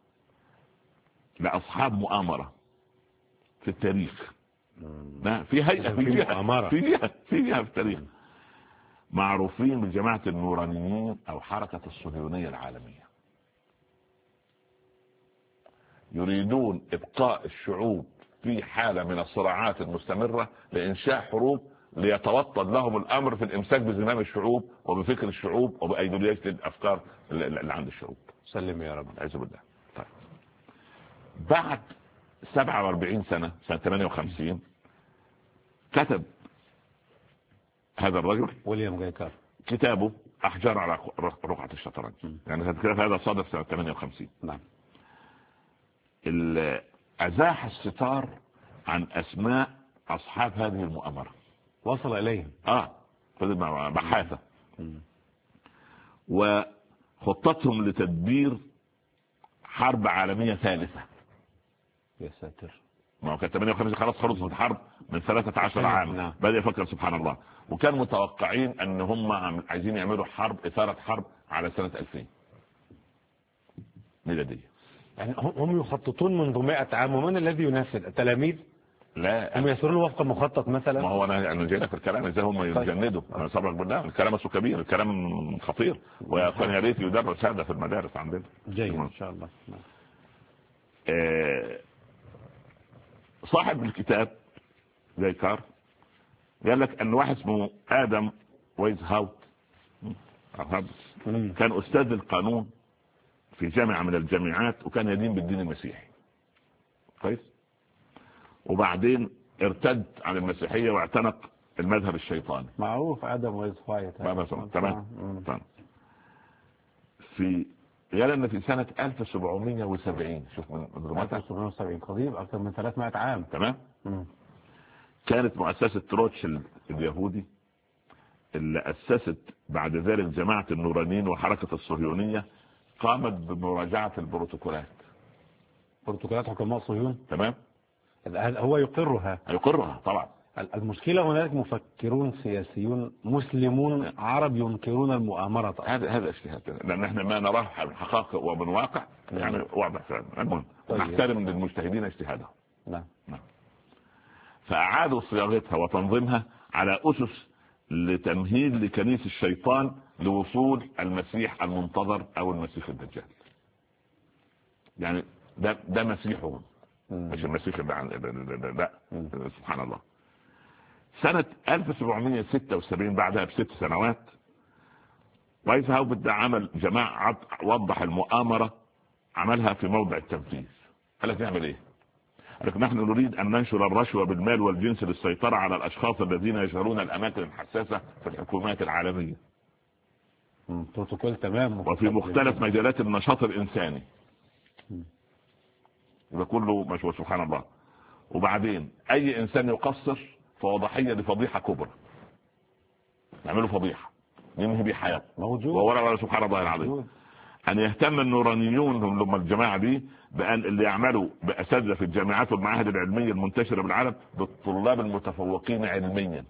S3: لأصحاب مؤامرة في التاريخ. في هيئة في جهة في التاريخ معروفين بجماعة النورانيين أو حركة الصهيونية العالمية. يريدون إبقاء الشعوب في حالة من الصراعات المستمرة لإنشاء حروب ليتوطد لهم الأمر في الإمساك بزمام الشعوب وبفكر الشعوب وبأيديولوجية الأفكار اللي عند الشعوب.
S2: سلم يا رب.
S3: أعوذ بالله. طيب. بعد 47 سنة 58 كتب هذا الرجل
S2: ويليام جاي كار
S3: كتابه أحجار على رقعة الشطرنج. يعني هذا صادف سنة 58.
S2: نعم.
S3: أزاح الستار عن أسماء أصحاب هذه المؤامرة.
S2: وصل إليهم.
S3: بحاثة. وخطتهم لتدبير حرب عالمية ثالثة.
S2: يا ساتر.
S3: ما هو كان 58 خلاص خلصت الحرب من 13 عام.
S2: نعم.
S3: بدأ يفكر سبحان الله. وكان متوقعين أن هم عايزين يعملوا إثارة حرب على سنة 2000 ميلادية.
S2: يعني هم يخططون منذ 100 عام. ومن الذي ينفذ؟ التلاميذ؟
S3: لا،
S2: هم يسيرون وفق مخطط مثلا.
S3: ما هو انا جاي لك في الكلام ازاي هم يتجندوا. انا صبرك بالله، الكلام اسمه كبير، الكلام خطير، وكان يا ريت يدرس هذا في المدارس عندنا.
S2: جيد ان شاء الله.
S3: صاحب الكتاب جاي كار قال لك ان واحد اسمه ادم ويز هاوت كان استاذ القانون في جامعة من الجامعات، وكان يدين بالدين المسيحي. كويس. وبعدين ارتد عن المسيحية واعتنق المذهب الشيطاني.
S2: معروف ادم ويز فايت.
S3: تمام. قال ان في سنة 1770 شوف من
S2: 1770 قديم اكثر من 300 عام.
S3: تمام. كانت مؤسسة روتشيلد اليهودي اللي اسست بعد ذلك جماعة النورانيين وحركة الصهيونية قامت بمراجعة البروتوكولات.
S2: بروتوكولات حكماء الصهيون.
S3: تمام.
S2: هو يقرها
S3: طبعا.
S2: المشكلة هناك مفكرون سياسيون مسلمون عرب ينكرون المؤامرة.
S3: هذا اجتهاد، لان احنا ما نراه حقائق ومن واقع يعني واضح فعلا. المهم نحترم للمجتهدين اجتهادهم.
S2: نعم.
S3: فاعادوا صياغتها وتنظيمها على اسس لتمهيد لكنيسة الشيطان لوصول المسيح المنتظر او المسيح الدجال. يعني ده مسيحهم مش المسيح لا. سبحان الله. سنة 1776 بعدها ب6 سنوات وايزنهاور عمل جماعة وضح المؤامرة، عملها في موضع التنفيذ. قال لك نعمل ايه؟ قال لك نحن نريد ان ننشر الرشوة بالمال والجنس للسيطرة على الاشخاص الذين يشغلون الاماكن الحساسة في الحكومات العالمية.
S2: بروتوكول تمام.
S3: وفي مختلف مجالات النشاط الانساني. ده كله مشروع سبحان الله. وبعدين اي انسان يقصر فهو ضحية لفضيحة كبرى. نعمله فضيحة ننهي بيه حياته.
S2: موجود.
S3: ولا سبحان الله العظيم. أن يهتم النورانيون هم الجماعة دي بأن اللي يعملوا بأساتذة في الجامعات والمعاهد العلمية المنتشرة بالعالم بالطلاب المتفوقين علميا،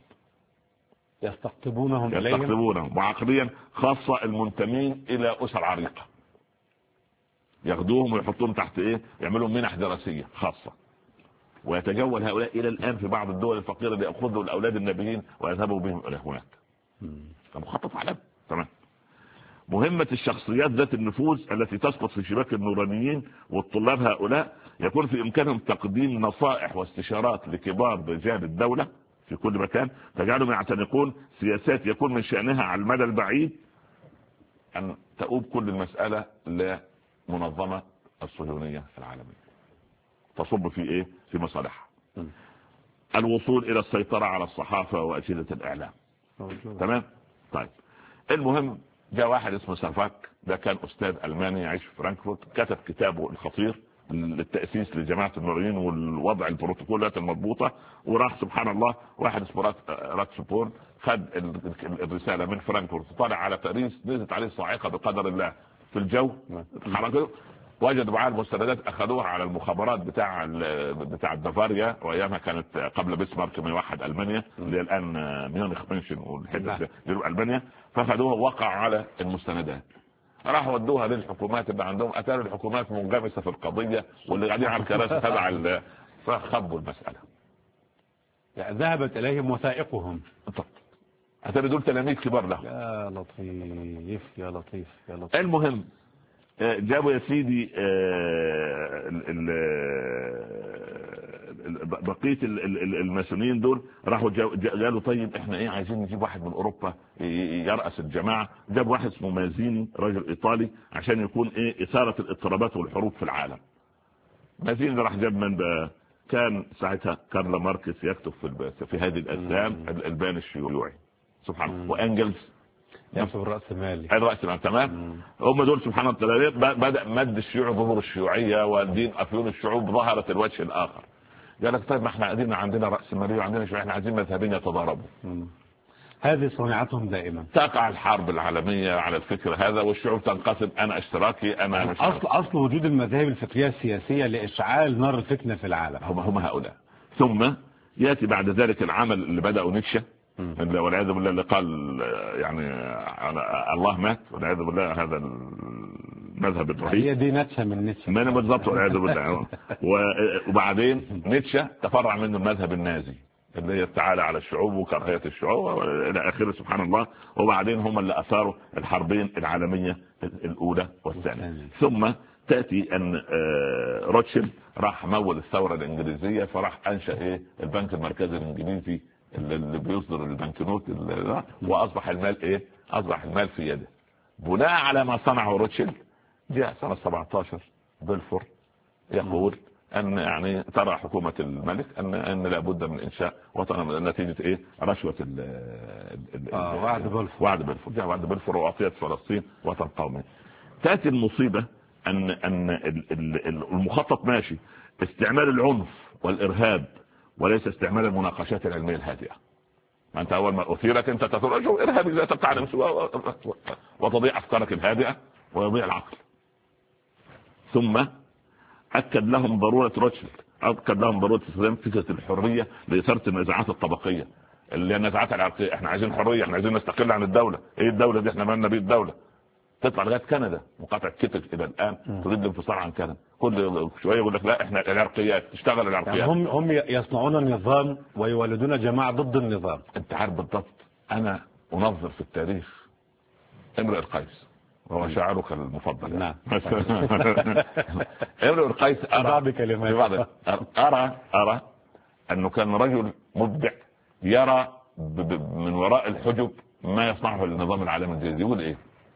S2: يستقطبونهم
S3: وعقليا، خاصة المنتمين إلى أسر عريقة، ياخدوهم ويحطوهم تحت إيه، يعملوا منح دراسية خاصة. ويتجول هؤلاء إلى الآن في بعض الدول الفقيرة ليأخذوا الأولاد النابغين ويذهبوا بهم إلى هناك. مخطط عالمي. تمام. مهمة الشخصيات ذات النفوذ التي تسقط في شباك النورانيين والطلاب هؤلاء يكون في إمكانهم تقديم نصائح واستشارات لكبار رجال الدولة في كل مكان تجعلهم يعتنقون سياسات يكون من شأنها على المدى البعيد أن تؤوب كل المسألة لمنظمة الصهيونية العالمية، تصب في إيه؟ في مصالحها. الوصول إلى السيطرة على الصحافة وأجهزة الإعلام. تمام. طيب المهم جاء واحد اسمه سافاك، ده كان أستاذ ألماني يعيش في فرانكفورت، كتب كتابه الخطير للتأسيس لجماعة النورانيين والوضع البروتوكولات المضبوطة، وراح سبحان الله واحد اسمه راتسبون خد الرسالة من فرانكفورت وطلع على باريس، نزلت عليه صاعقة بقدر الله في الجو، وجدوا معاه المستندات، اخذوها على المخابرات بتاع بافاريا، وايامها كانت قبل بيسمارك ما يوحد المانيا اللي هي الان ميونخ منشن والحته دي المانيا، فاخذوها ووقعوا على المستندات، راحوا ودوها للحكومات اللي عندهم، اتاروا الحكومات منغمسه في القضيه واللي قاعدين على الكراسي تبع فخبوا المساله.
S2: يعني ذهبت اليهم وثائقهم.
S3: اتاروا دول تلاميذ كبار لهم.
S2: يا لطيف يا لطيف يا لطيف.
S3: المهم جابوا يا سيدي بقيه الماسونيين دول، راحوا قالوا طيب احنا ايه عايزين نجيب واحد من اوروبا يرأس الجماعه. جاب واحد اسمه مازيني راجل ايطالي عشان يكون ايه اثاره الاضطرابات والحروب في العالم. مازيني راح جاب من كان ساعتها كارل ماركس يكتب في هذه الايام البيان الشيوعي سبحان الله، وانجلز
S2: يكتب الرأسمالي.
S3: تمام. هم دول سبحان الله بدأ مد الشيوع ظهور الشيوعية والدين أفيون الشعوب، ظهرت الوجه الآخر. قال لك طيب ما احنا عندنا رأسمالية وعندنا شيوعية، احنا عايزين مذهبين يتضاربوا.
S2: هذه صناعتهم دائما.
S3: تقع الحرب العالمية على الفكر هذا والشعوب تنقسم، أنا اشتراكي أنا
S2: أصل وجود المذاهب الفكرية السياسية لإشعال نار الفتنة في العالم.
S3: هم هؤلاء. ثم يأتي بعد ذلك العمل اللي بدأوا نيتشه والعياذ بالله، اللي قال يعني الله مات والعياذ بالله، هذا المذهب الرهيب.
S2: هي دي نيتشه من نيتشه.
S3: ما بالضبط والعياذ بالله. وبعدين نيتشه تفرع منه المذهب النازي اللي هي التعالى على الشعوب وكراهية الشعوب الى اخره سبحان الله. وبعدين هم اللي اثاروا الحربين العالمية الاولى والثانية. ثم تأتي ان روتشيلد راح مول الثورة الانجليزية، فراح انشأ ايه البنك المركزي الانجليزي اللي بيصدر البنكنوت، واصبح المال ايه، اصبح المال في يده. بناء على ما صنعه روتشيلد جاء سنة 17 بلفور يقول ان يعني ترى حكومة الملك ان لابد من انشاء وطن نتيجة ايه، رشوة وعد بلفور واعطيت فلسطين وطن قومي. تأتي المصيبة ان المخطط ماشي استعمال العنف والارهاب وليس استعمال المناقشات العلمية الهادئة. ما انت اول ما اثيرك انت تثور شو ارهابي ذات تعلم وتضيع افكارك الهادئة ويضيع العقل. ثم اكد لهم ضرورة روتشيلد، اكد لهم ضرورة استخدام فكرة الحرية لإثارة النزاعات الطبقية اللي هي النزاعات العرقية. احنا عايزين حرية، احنا عايزين نستقل عن الدولة. ايه الدولة دي؟ احنا مالنا بيه الدولة. تطلع لغايه كندا مقاطعه كتك الى الان تريد الانفصال عن كندا. كل شويه يقول لك لا احنا العرقيات تشتغل العرقيات.
S2: يعني هم يصنعون النظام ويولدون جماعه ضد النظام.
S3: انت عارف بالضبط. انا انظر في التاريخ امرؤ القيس وهو شاعرك المفضل.
S2: نعم.
S3: امرؤ القيس ارى انه كان رجل مبدع يرى من وراء الحجب ما يصنعه النظام العالمي الجديد. يقول ايه؟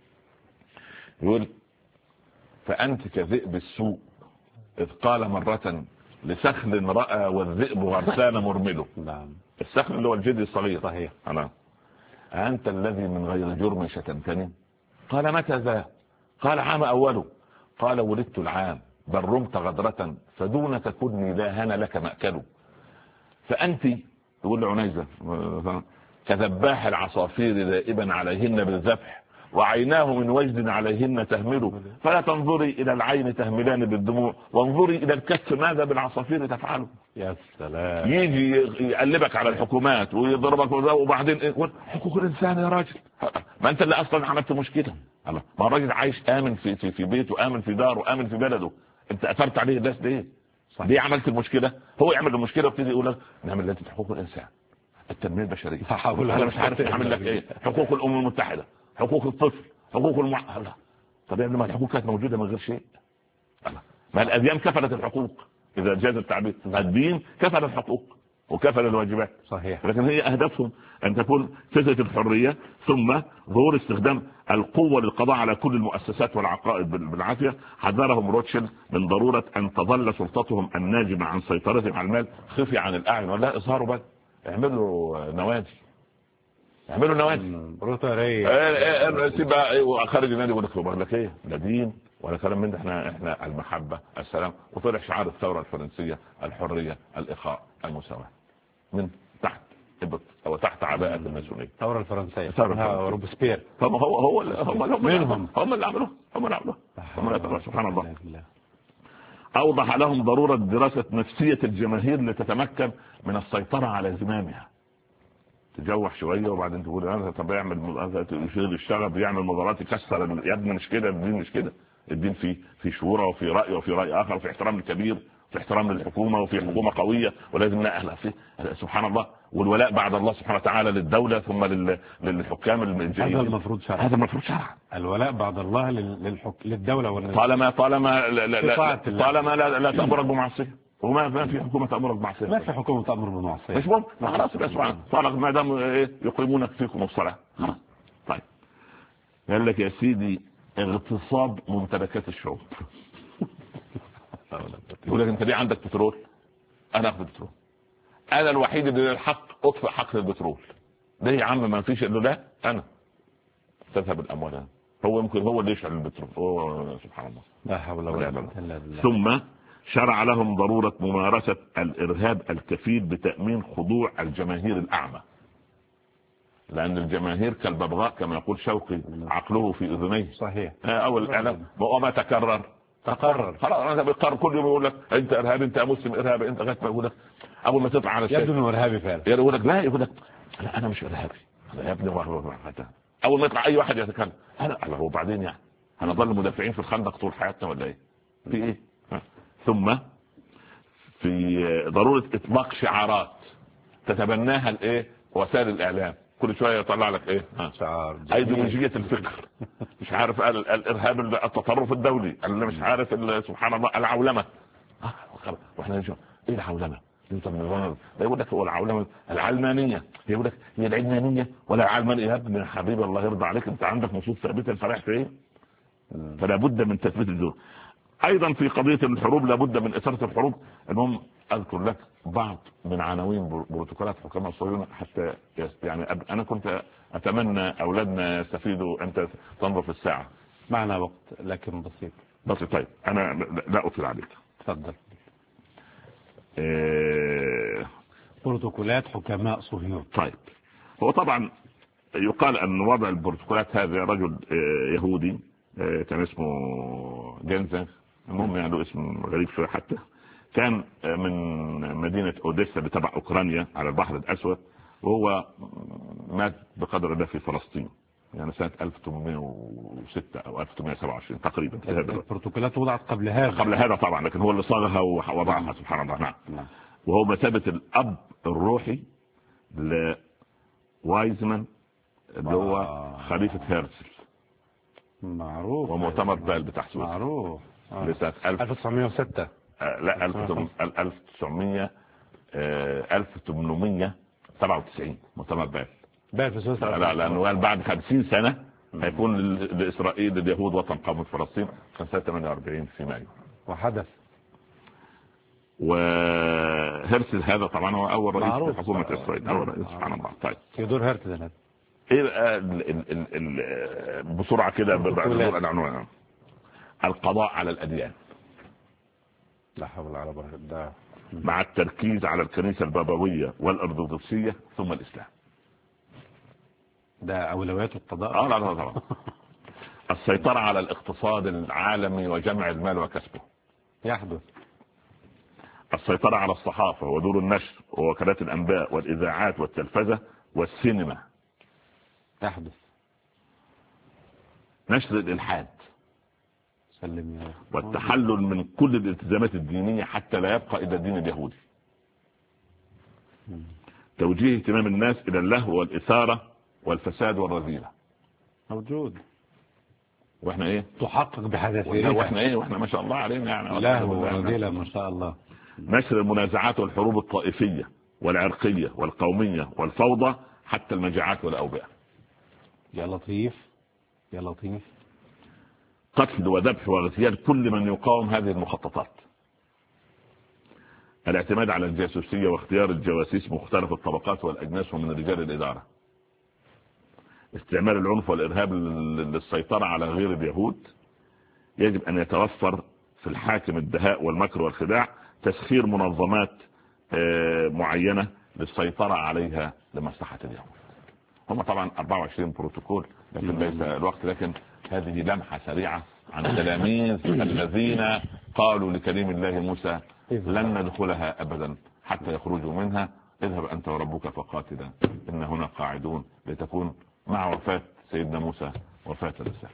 S3: يقول فأنت كذئب السوء إذ قال مرة لسخل رأى والذئب غرسان مرمله.
S2: نعم.
S3: السخل اللي هو الجدي الصغير.
S2: صحيح.
S3: أنت الذي من غير جرم شتمتني؟ قال متى ذا؟ قال عام أوله. قال ولدت العام بل رمت غدرة فدونك كدني لا هان لك مأكل. فأنت يقول لعنيزة كذباح العصافير ذائبا عليهن بالذبح وعيناه من وجد عليهن تهمل. فلا تنظري إلى العين تهملان بالدموع وانظري إلى الكف ماذا بالعصافير تفعله.
S2: يا سلام.
S3: يجي يقلبك على الحكومات ويضربك وبعدين يقول حقوق الإنسان يا راجل. ما أنت اللي أصلا عملت مشكلة. ما الراجل عايش آمن في بيته، آمن في داره، آمن في بلده. أنت أثرت عليه الناس ليه؟ ليه عملت المشكلة؟ هو يعمل المشكلة وابتدي يقول لك نعمل لجنة حقوق الإنسان، التنمية البشرية، أنا مش عارف أعمل لك إيه، حقوق الأمم المتحدة، حقوق الطفل، حقوق الله. طب يعني ما الحقوق كانت موجودة من غير شيء. ما الأديان كفلت الحقوق إذا جاز التعبير. الدين كفل الحقوق وكفل الواجبات.
S2: صحيح.
S3: لكن هي أهدافهم أن تكون فكرة الحرية ثم ظهور استخدام القوة للقضاء على كل المؤسسات والعقائد بالعافية. حذرهم روتشيلد من ضرورة أن تظل سلطتهم الناجمة عن سيطرتهم على المال خفي عن الأعين ولا إظهاروا بل اعملوا نوادي، اعملوا نوادي
S2: روتارية
S3: تبقى خارج النادي يقول لك ايه لا دين ولا كلام من ده، احنا المحبة السلام. وطلع شعار الثورة الفرنسية الحرية الإخاء المساواة من تحت او تحت عباءة الماسونية.
S2: الثورة الفرنسية
S3: روبسبير. هم اللي عملوها سبحان الله. أوضح لهم ضرورة دراسة نفسية الجماهير لتتمكن من السيطرة على زمامها. تجوح شويه وبعدين تقول انا طب يعمل يشيل الشغب يعمل مظاهرات يكسر. يا ابني مش كده، الدين مش كده. الدين في شورى وفي راي وفي راي اخر وفي احترام الكبير وفي احترام للحكومه وفي حكومه قويه ولازم نأهل فيه. سبحان الله. والولاء بعد الله سبحانه وتعالى للدوله ثم للحكام
S2: الجايين. هذا المفروض شرعا. الولاء بعد الله للدوله
S3: طالما لا تأمرك بمعصيه. وما في حكومة تأمرك بمعصية.
S2: ما في حكومة تأمر بالمعصية.
S3: مش ممكن. خلاص صار ما دام يقيمون فيكم الصلاة. طيب قال لك يا سيدي اغتصاب ممتلكات الشعوب. يقول لك انت ليه عندك بترول؟ انا اخذ بترول. انا الوحيد اللي الحق اطفئ حق البترول. ليه يا عم ما فيش الا لا انا تذهب الاموال. هو يمكن هو اللي يشعل البترول. هو سبحان الله.
S2: لا حول ولا قوة الا بالله.
S3: ثم شرع لهم ضرورة ممارسة الإرهاب الكفيل بتأمين خضوع الجماهير الأعمى، لأن الجماهير كالببغاء كما يقول شوقي عقله في أذنيه.
S2: صحيح.
S3: أول الإعلام وما تقرر خلاص أنا بيقرر كل يوم يقول لك أنت إرهابي، أنت مسلم إرهابي، أنت غير ما يقول لك أول ما تطلع على الشيء
S2: يبدو إنه إرهابي فعلا.
S3: يقول لك لا أنا مش إرهابي يا ابني. أول ما يطلع أي واحد يتكلم أنا هو بعدين يعني هنظل مدافعين في الخندق طول حياتنا ولا إيه؟ في إيه؟ ثم في ضرورة اطلاق شعارات تتبناها الايه وسائل الاعلام. كل شويه يطلع لك ايه
S2: شعار
S3: ايديولوجيه الفكر مش عارف الارهاب التطرف الدولي اللي مش عارف سبحان الله العولمه. واحنا نشوف ايه العولمه؟ يقول لك هو العولمه العلمانيه. يقول لك هي العلمانيه ولا العلمانيه. يا ابن حبيب الله يرضى عليك انت عندك نصوص ثابته الفرح في ايه؟ فلا بد من تثبيت الدور. ايضا في قضيه الحروب لابد من اثاره الحروب. المهم اذكر لك بعض من عناوين بروتوكولات حكام الصهيونيه حتى يعني انا كنت اتمنى اولادنا يستفيدوا. انت تنظر في الساعه
S2: معنا وقت لكن بسيط.
S3: طيب انا لا اطيل عليك.
S2: تفضل. بروتوكولات حكماء صهيون.
S3: طيب هو طبعا يقال ان وضع البروتوكولات هذا رجل يهودي كان اسمه جنزة. المهم يعني له اسم غريب شويه حتى. كان من مدينه اوديسا بتبع اوكرانيا على البحر الاسود وهو مات بقدر الله في فلسطين يعني سنه 1806 او 1827 تقريبا.
S2: البروتوكولات وضعت قبل هذا
S3: طبعا لكن هو اللي صاغها ووضعها سبحان الله. نعم. وهو مثابه الاب الروحي لوايزمان اللي هو خليفه هرتزل
S2: معروف.
S3: ومؤتمر بال بتاع سويسرا
S2: معروف.
S3: لسنة
S2: 1906
S3: لا 1897 مؤتمر بال
S2: في سويسرا.
S3: لا لانه بعد 50 سنة هيكون لإسرائيل لليهود وطن قومي فلسطين كان سنة 48 في مايو.
S2: وحدث.
S3: وهرتز هذا طبعا هو أول رئيس لحكومة إسرائيل، أول رئيس سبحان الله. طيب
S2: تيودور هرتز هذا
S3: إيه بقى بسرعة كده العنوان: القضاء على الأديان.
S2: لا حول ولا قوة إلا بالله.
S3: مع التركيز على الكنيسة البابوية والأرثوذكسية ثم الإسلام.
S2: ده أولويات القضاء.
S3: لا طبعا. السيطرة على الاقتصاد العالمي وجمع المال وكسبه
S2: يحدث.
S3: السيطرة على الصحافة ودور النشر ووكالات الأنباء والإذاعات والتلفزة والسينما
S2: يحدث.
S3: نشر الإلحاد
S2: سلم يا
S3: والتحلل من كل الالتزامات الدينية حتى لا يبقى إلا الدين اليهودي. توجيه اهتمام الناس إلى اللهو والإثارة والفساد والرذيلة
S2: موجود،
S3: واحنا ايه
S2: تحقق بحذافيرها،
S3: واحنا ما شاء الله علينا يعني
S2: لهو ورذيلة ما شاء الله.
S3: نشر المنازعات والحروب الطائفية والعرقية والقومية والفوضى حتى المجاعات والأوبئة.
S2: يا لطيف يا لطيف.
S3: قتل وذبح واغتيال كل من يقاوم هذه المخططات. الاعتماد على الجاسوسية واختيار الجواسيس مختلف الطبقات والأجناس ومن رجال الإدارة. استعمال العنف والإرهاب للسيطرة على غير اليهود. يجب أن يتوفر في الحاكم الدهاء والمكر والخداع. تسخير منظمات معينة للسيطرة عليها لمصلحة اليهود. هم طبعا 24 بروتوكول لكن ليس الوقت، لكن هذه لمحة سريعة عن التلاميذ الذين قالوا لكريم الله موسى لن ندخلها أبدا حتى يخرجوا منها، اذهب أنت وربك فقاتلا إن هنا قاعدون، لتكون مع وفاة سيدنا موسى وفاة الرسالة.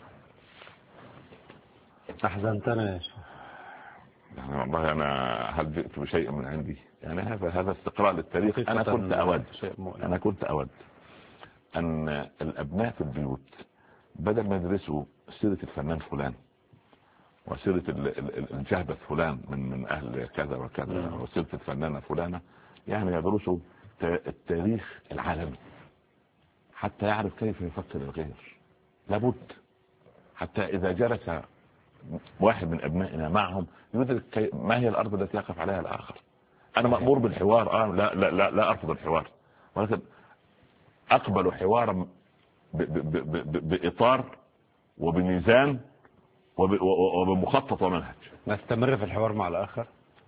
S2: أحزنتنا يا شيخ.
S3: يعني والله أنا هل جئت بشيء من عندي؟ يعني هذا استقراء للتاريخ. أنا كنت أود أن الأبناء في البيوت بدل ما يدرسوا سيرة الفنان فلان وسيرة الجهبة فلان من أهل كذا وكذا وسيرة الفنانة فلانة، يعني يدرسوا التاريخ العالمي حتى يعرف كيف يفكر الغير. لابد حتى إذا جلس واحد من أبنائنا معهم يدرك ما هي الأرض التي يقف عليها الآخر. أنا مأمور بالحوار، لا أرفض الحوار، ولكن أقبل حوارا بإطار وبميزان وبمخطط ومنهج.
S2: نستمر في الحوار مع الآخر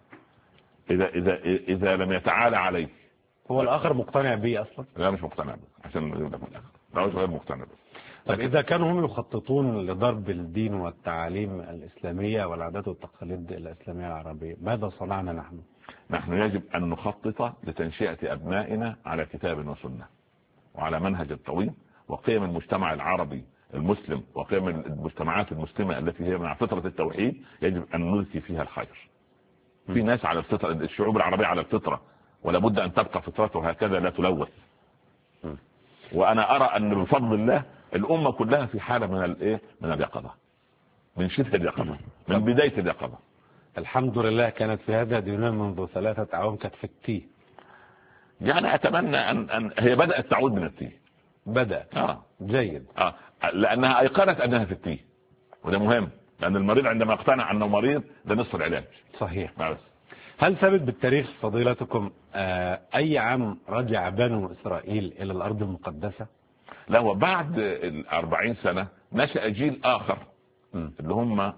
S3: إذا لم يتعالى عليه.
S2: هو الآخر مقتنع به أصلا؟
S3: لا مش مقتنع به، عشان نقول لك الآخر لا غير مقتنع به.
S2: طب إذا كانوا هم يخططون لضرب الدين والتعاليم الإسلامية والعادات والتقاليد الإسلامية العربية، ماذا صنعنا نحن؟
S3: نحن يجب أن نخطط لتنشئة أبنائنا على كتاب وسنة وعلى منهج الطويل وقيم المجتمع العربي المسلم وقيم المجتمعات المسلمة التي هي مع فطرة التوحيد. يجب أن نلقي فيها الخير. في ناس على الفطرة، الشعوب العربية على الفطرة ولا بد أن تبقى فطرته هكذا لا تلوث. وأنا أرى أن بفضل الله الأمة كلها في حالة من اليقظة، من شبه اليقظة، من بداية اليقظة.
S2: الحمد لله. كانت في هذا دينا منذ 3 أعوام كانت في التيه.
S3: يعني أتمنى أن هي بدأت تعود من التيه.
S2: بدأ جيد.
S3: لأنها أيقنت أنها في التيه، وده مهم لأن المريض عندما يقتنع أنه مريض ده نصف العلاج.
S2: صحيح. هل ثبت بالتاريخ فضيلتكم أي عام رجع بنو إسرائيل إلى الأرض المقدسة؟
S3: لا، وبعد 40 سنة نشأ جيل آخر اللي هم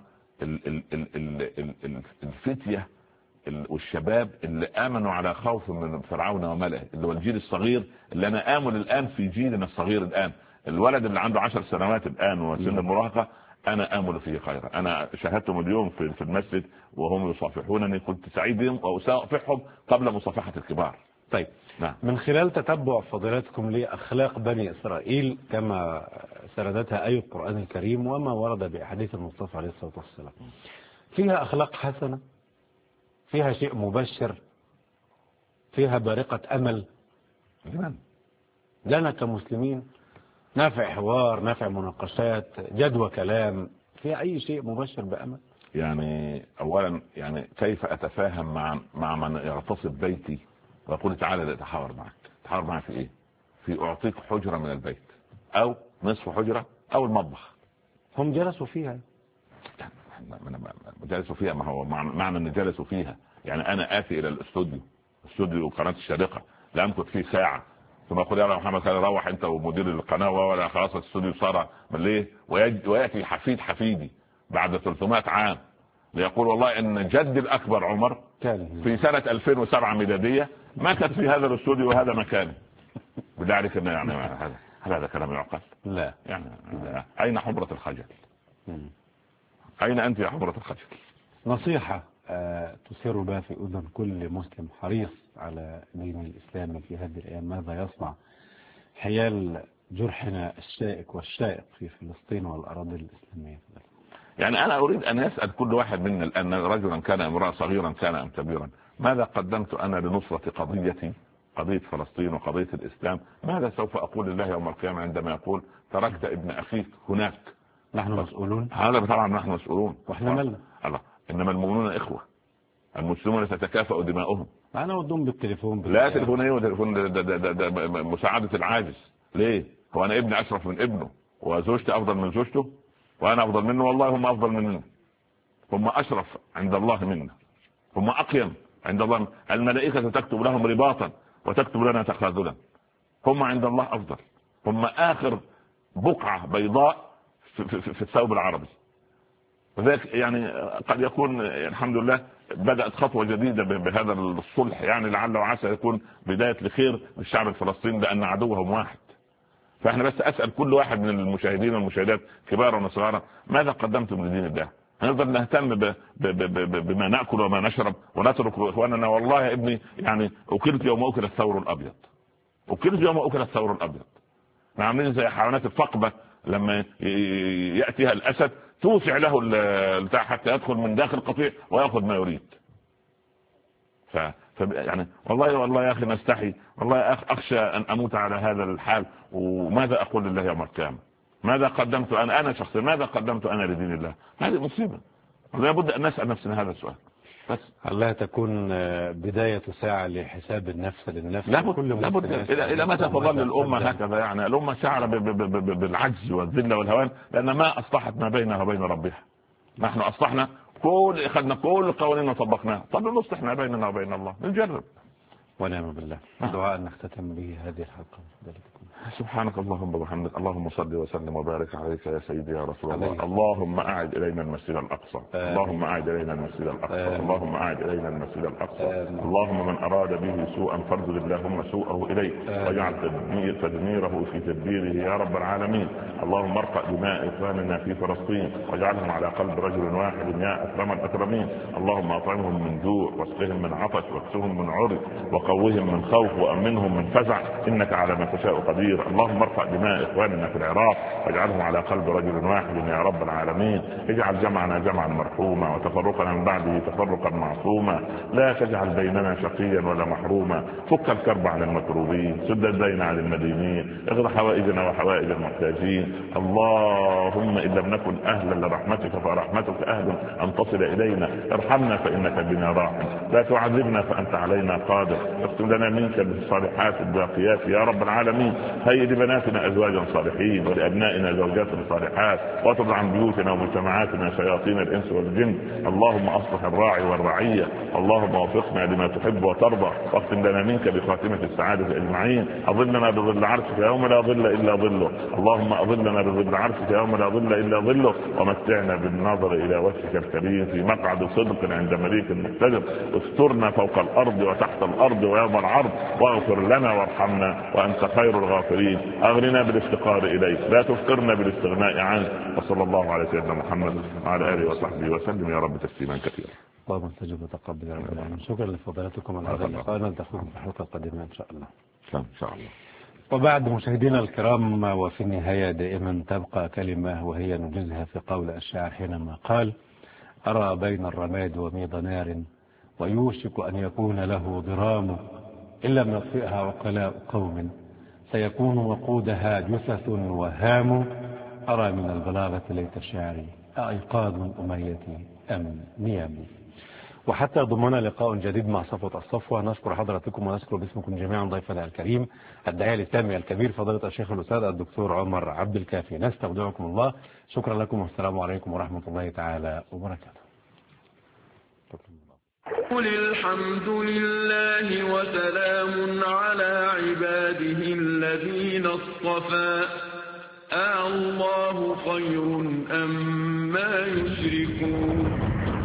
S3: الفتية والشباب اللي آمنوا على خوف من فرعون وملئه، اللي هو الجيل الصغير اللي أنا آمل الآن في جيلنا الصغير الآن. الولد اللي عنده 10 سنوات الآن وسن المراهقة أنا آمل فيه خيرا. أنا شاهدتهم اليوم في المسجد وهم يصافحونني، كنت سعيد بهم وأصافحهم قبل مصافحة الكبار.
S2: طيب من خلال تتبع فضيلتكم لأخلاق بني إسرائيل كما سردتها أي القرآن الكريم وما ورد بأحاديث المصطفى عليه الصلاة والسلام، فيها أخلاق حسنة، فيها شيء مبشر، فيها بارقة أمل لنا كمسلمين، نافع حوار، نافع مناقشات، جدوى كلام، فيها أي شيء مبشر بأمل؟
S3: يعني أولا يعني كيف أتفاهم مع من يغتصب بيتي ويقول تعالى أتحاور معك. تحاور معك في إيه؟ في أعطيك حجرة من البيت أو نصف حجرة أو المطبخ.
S2: هم جلسوا فيها،
S3: جلسوا فيها، ما هو معنى أن جلسوا فيها يعني أنا آتي إلى الاستوديو قناة الشارقة لا أمكث فيه ساعة ثم أقول يا محمد خليل روح أنت ومدير القناة ولا خلاص الاستوديو صار من ليه، ويأتي حفيدي بعد 300 عام ليقول والله ان جدي الاكبر عمر في سنة 2007 ميلادية مكث في هذا الاستوديو وهذا مكانه. بذلك يعني هل هذا كلام يعقل؟
S2: لا
S3: يعني اين حمرة الخجل؟ اين انت يا حمرة الخجل؟
S2: نصيحة تسير بها في اذن كل مسلم حريص على دين الاسلام في هذه الايام، ماذا يصنع حيال جرحنا الشائك والشائق في فلسطين والاراضي الاسلامية؟
S3: يعني أنا أريد أن يسأل كل واحد منا الآن رجلا كان امرأة صغيرا كان أم كبيرا، ماذا قدمت أنا لنصرة قضيتي، قضية فلسطين وقضية الإسلام؟ ماذا سوف أقول لله يوم القيامة عندما يقول تركت ابن أخيك هناك؟
S2: نحن مسؤولون.
S3: هذا طبعا نحن مسؤولون.
S2: وإحنا مالنا؟
S3: الله، إنما المؤمنون إخوة، المسلمون تتكافأ دماؤهم.
S2: أنا ودهم بالتليفون
S3: لا تليفون ايه وتليفون ده مساعدة العاجز. ليه؟ هو أنا ابني أشرف من ابنه وزوجتي أفضل من زوجته وأنا أفضل منه؟ والله هم أفضل مننا، هم أشرف عند الله منا، هم أقيم عند الله. الملائكة تكتب لهم رباطا وتكتب لنا تخاذلا، هم عند الله أفضل، هم آخر بقعة بيضاء في الثوب العربي. وذلك يعني قد يكون الحمد لله بدأت خطوة جديدة بهذا الصلح، يعني لعل وعسى يكون بداية لخير للشعب الفلسطيني لأن عدوهم واحد. فاحنا بس أسأل كل واحد من المشاهدين والمشاهدات كبارا وصغارا ماذا قدمتم لدين الله؟ هنقدر نهتم بما نأكل وما نشرب ونترك إخواننا؟ والله يا ابني يعني أكلت يوم أكل الثور الأبيض، أكلت يوم أكل الثور الأبيض. عاملين زي حيوانات الفقبة لما يأتيها الأسد توسع له البتاع حتى يدخل من داخل القطيع ويأخذ ما يريد. يعني والله يا أخي نستحي، والله أخشى أن أموت على هذا الحال. وماذا أقول لله يوم القيامة؟ ماذا قدمت أنا شخصيا، ماذا قدمت أنا لدين الله؟ هذه مصيبة، لابد أن نسأل نفسنا هذا السؤال. بس
S2: الله تكون بداية ساعة لحساب النفس للنفس.
S3: لابد إلى متى تظل الأمة هكذا؟ يعني الأمة شعر بالعجز والذل والهوان لأن ما أصلحت ما بينها وبين ربها. نحن أصلحنا أخذنا كل القوانين وطبقناها، طب نصلح ما بيننا وبين الله، نجرب.
S2: ونعم بالله. دعاء نختتم به هذه الحلقة.
S3: سبحانك اللهم وبحمدك، اللهم صل وسلم وبارك عليك يا سيدي يا رسول الله. اللهم أعد إلينا المسجد الأقصى، اللهم أعد إلينا المسجد الأقصى، اللهم أعد إلينا المسجد الأقصى. اللهم من أراد به سوءا فارد اللهم سوءه إليه واجعل تدميره في تدبيره يا رب العالمين. اللهم ارفع دماء إخواننا في فلسطين واجعلهم على قلب رجل واحد يا أكرم الأكرمين. اللهم أطعمهم من جوع واسقهم من عطش واكسهم من عري وقوهم من خوف وأمنهم من فزع إنك على ما تشاء قدير. اللهم ارفع دماء إخواننا في العراق واجعلهم على قلب رجل واحد يا رب العالمين. اجعل جمعنا جمعا مرحوما وتفرقنا من بعده تفرقا معصوما. لا تجعل بيننا شقيا ولا محروما. فك الكرب عن المكروبين، سد الدين عن المدينين، اغض حوائجنا وحوائج المحتاجين. اللهم إن لم نكن أهلا لرحمتك فرحمتك أهل أن تصل إلينا. ارحمنا فإنك بنا راحم، لا تعذبنا فأنت علينا قادر. اكتب لنا منك بالصالحات الباقيات يا رب العالمين. هيئ لبناتنا أزواجا صالحين ولأبنائنا زوجات صالحات، واطرد عن بيوتنا ومجتمعاتنا شياطين الإنس والجن. اللهم أصلح الراعي والرعية، اللهم وفقنا لما تحب وترضى، واختم لنا منك بخاتمة السعادة أجمعين. أظلنا بظل عرشك يوم لا ظل إلا ظله، اللهم أظلنا بظل عرشك يوم لا ظل إلا ظله، ومتعنا بالنظر إلى وجهك الكريم في مقعد صدق عند مليك مقتدر. استرنا فوق الأرض وتحت الأرض ويوم العرض، واغفر لنا وارحمنا وأنت خير الغافرين. أغننا بالافتقار إليك، لا تفقرنا بالاستغناء عنك. وصلى الله على سيدنا محمد وعلى آله وصحبه وسلم يا رب تسليما كثيرا.
S2: اللهم استجب وتقبل يا رب العالمين. شكرا لفضيلتكم على هذا اللقاء، نلتقيكم في الحلقة القادمة إن شاء الله.
S3: إن شاء الله.
S2: وبعد مشاهدينا الكرام، وفي النهاية دائما تبقى كلمة وهي نجزها في قول الشاعر حينما قال: أرى بين الرماد وميض نار ويوشك أن يكون له ضرام، إن لم يطفئها عقلاء قوم سيكون وقودها جثث وهام. أرى من البلاغة ليت شعري أأيقاظ أميتي أم نيام. وحتى يضمنا لقاء جديد مع صفوة الصفوة، نشكر حضراتكم ونشكر باسمكم جميعا ضيفنا الكريم الداعية الإسلامي الكبير فضيلة الشيخ الأستاذ الدكتور عمر عبد الكافي. نستودعكم الله، شكرا لكم والسلام عليكم ورحمة الله تعالى وبركاته.
S1: قل الحمد لله وسلام على عباده الذين اصطفى الله خير أما يشركون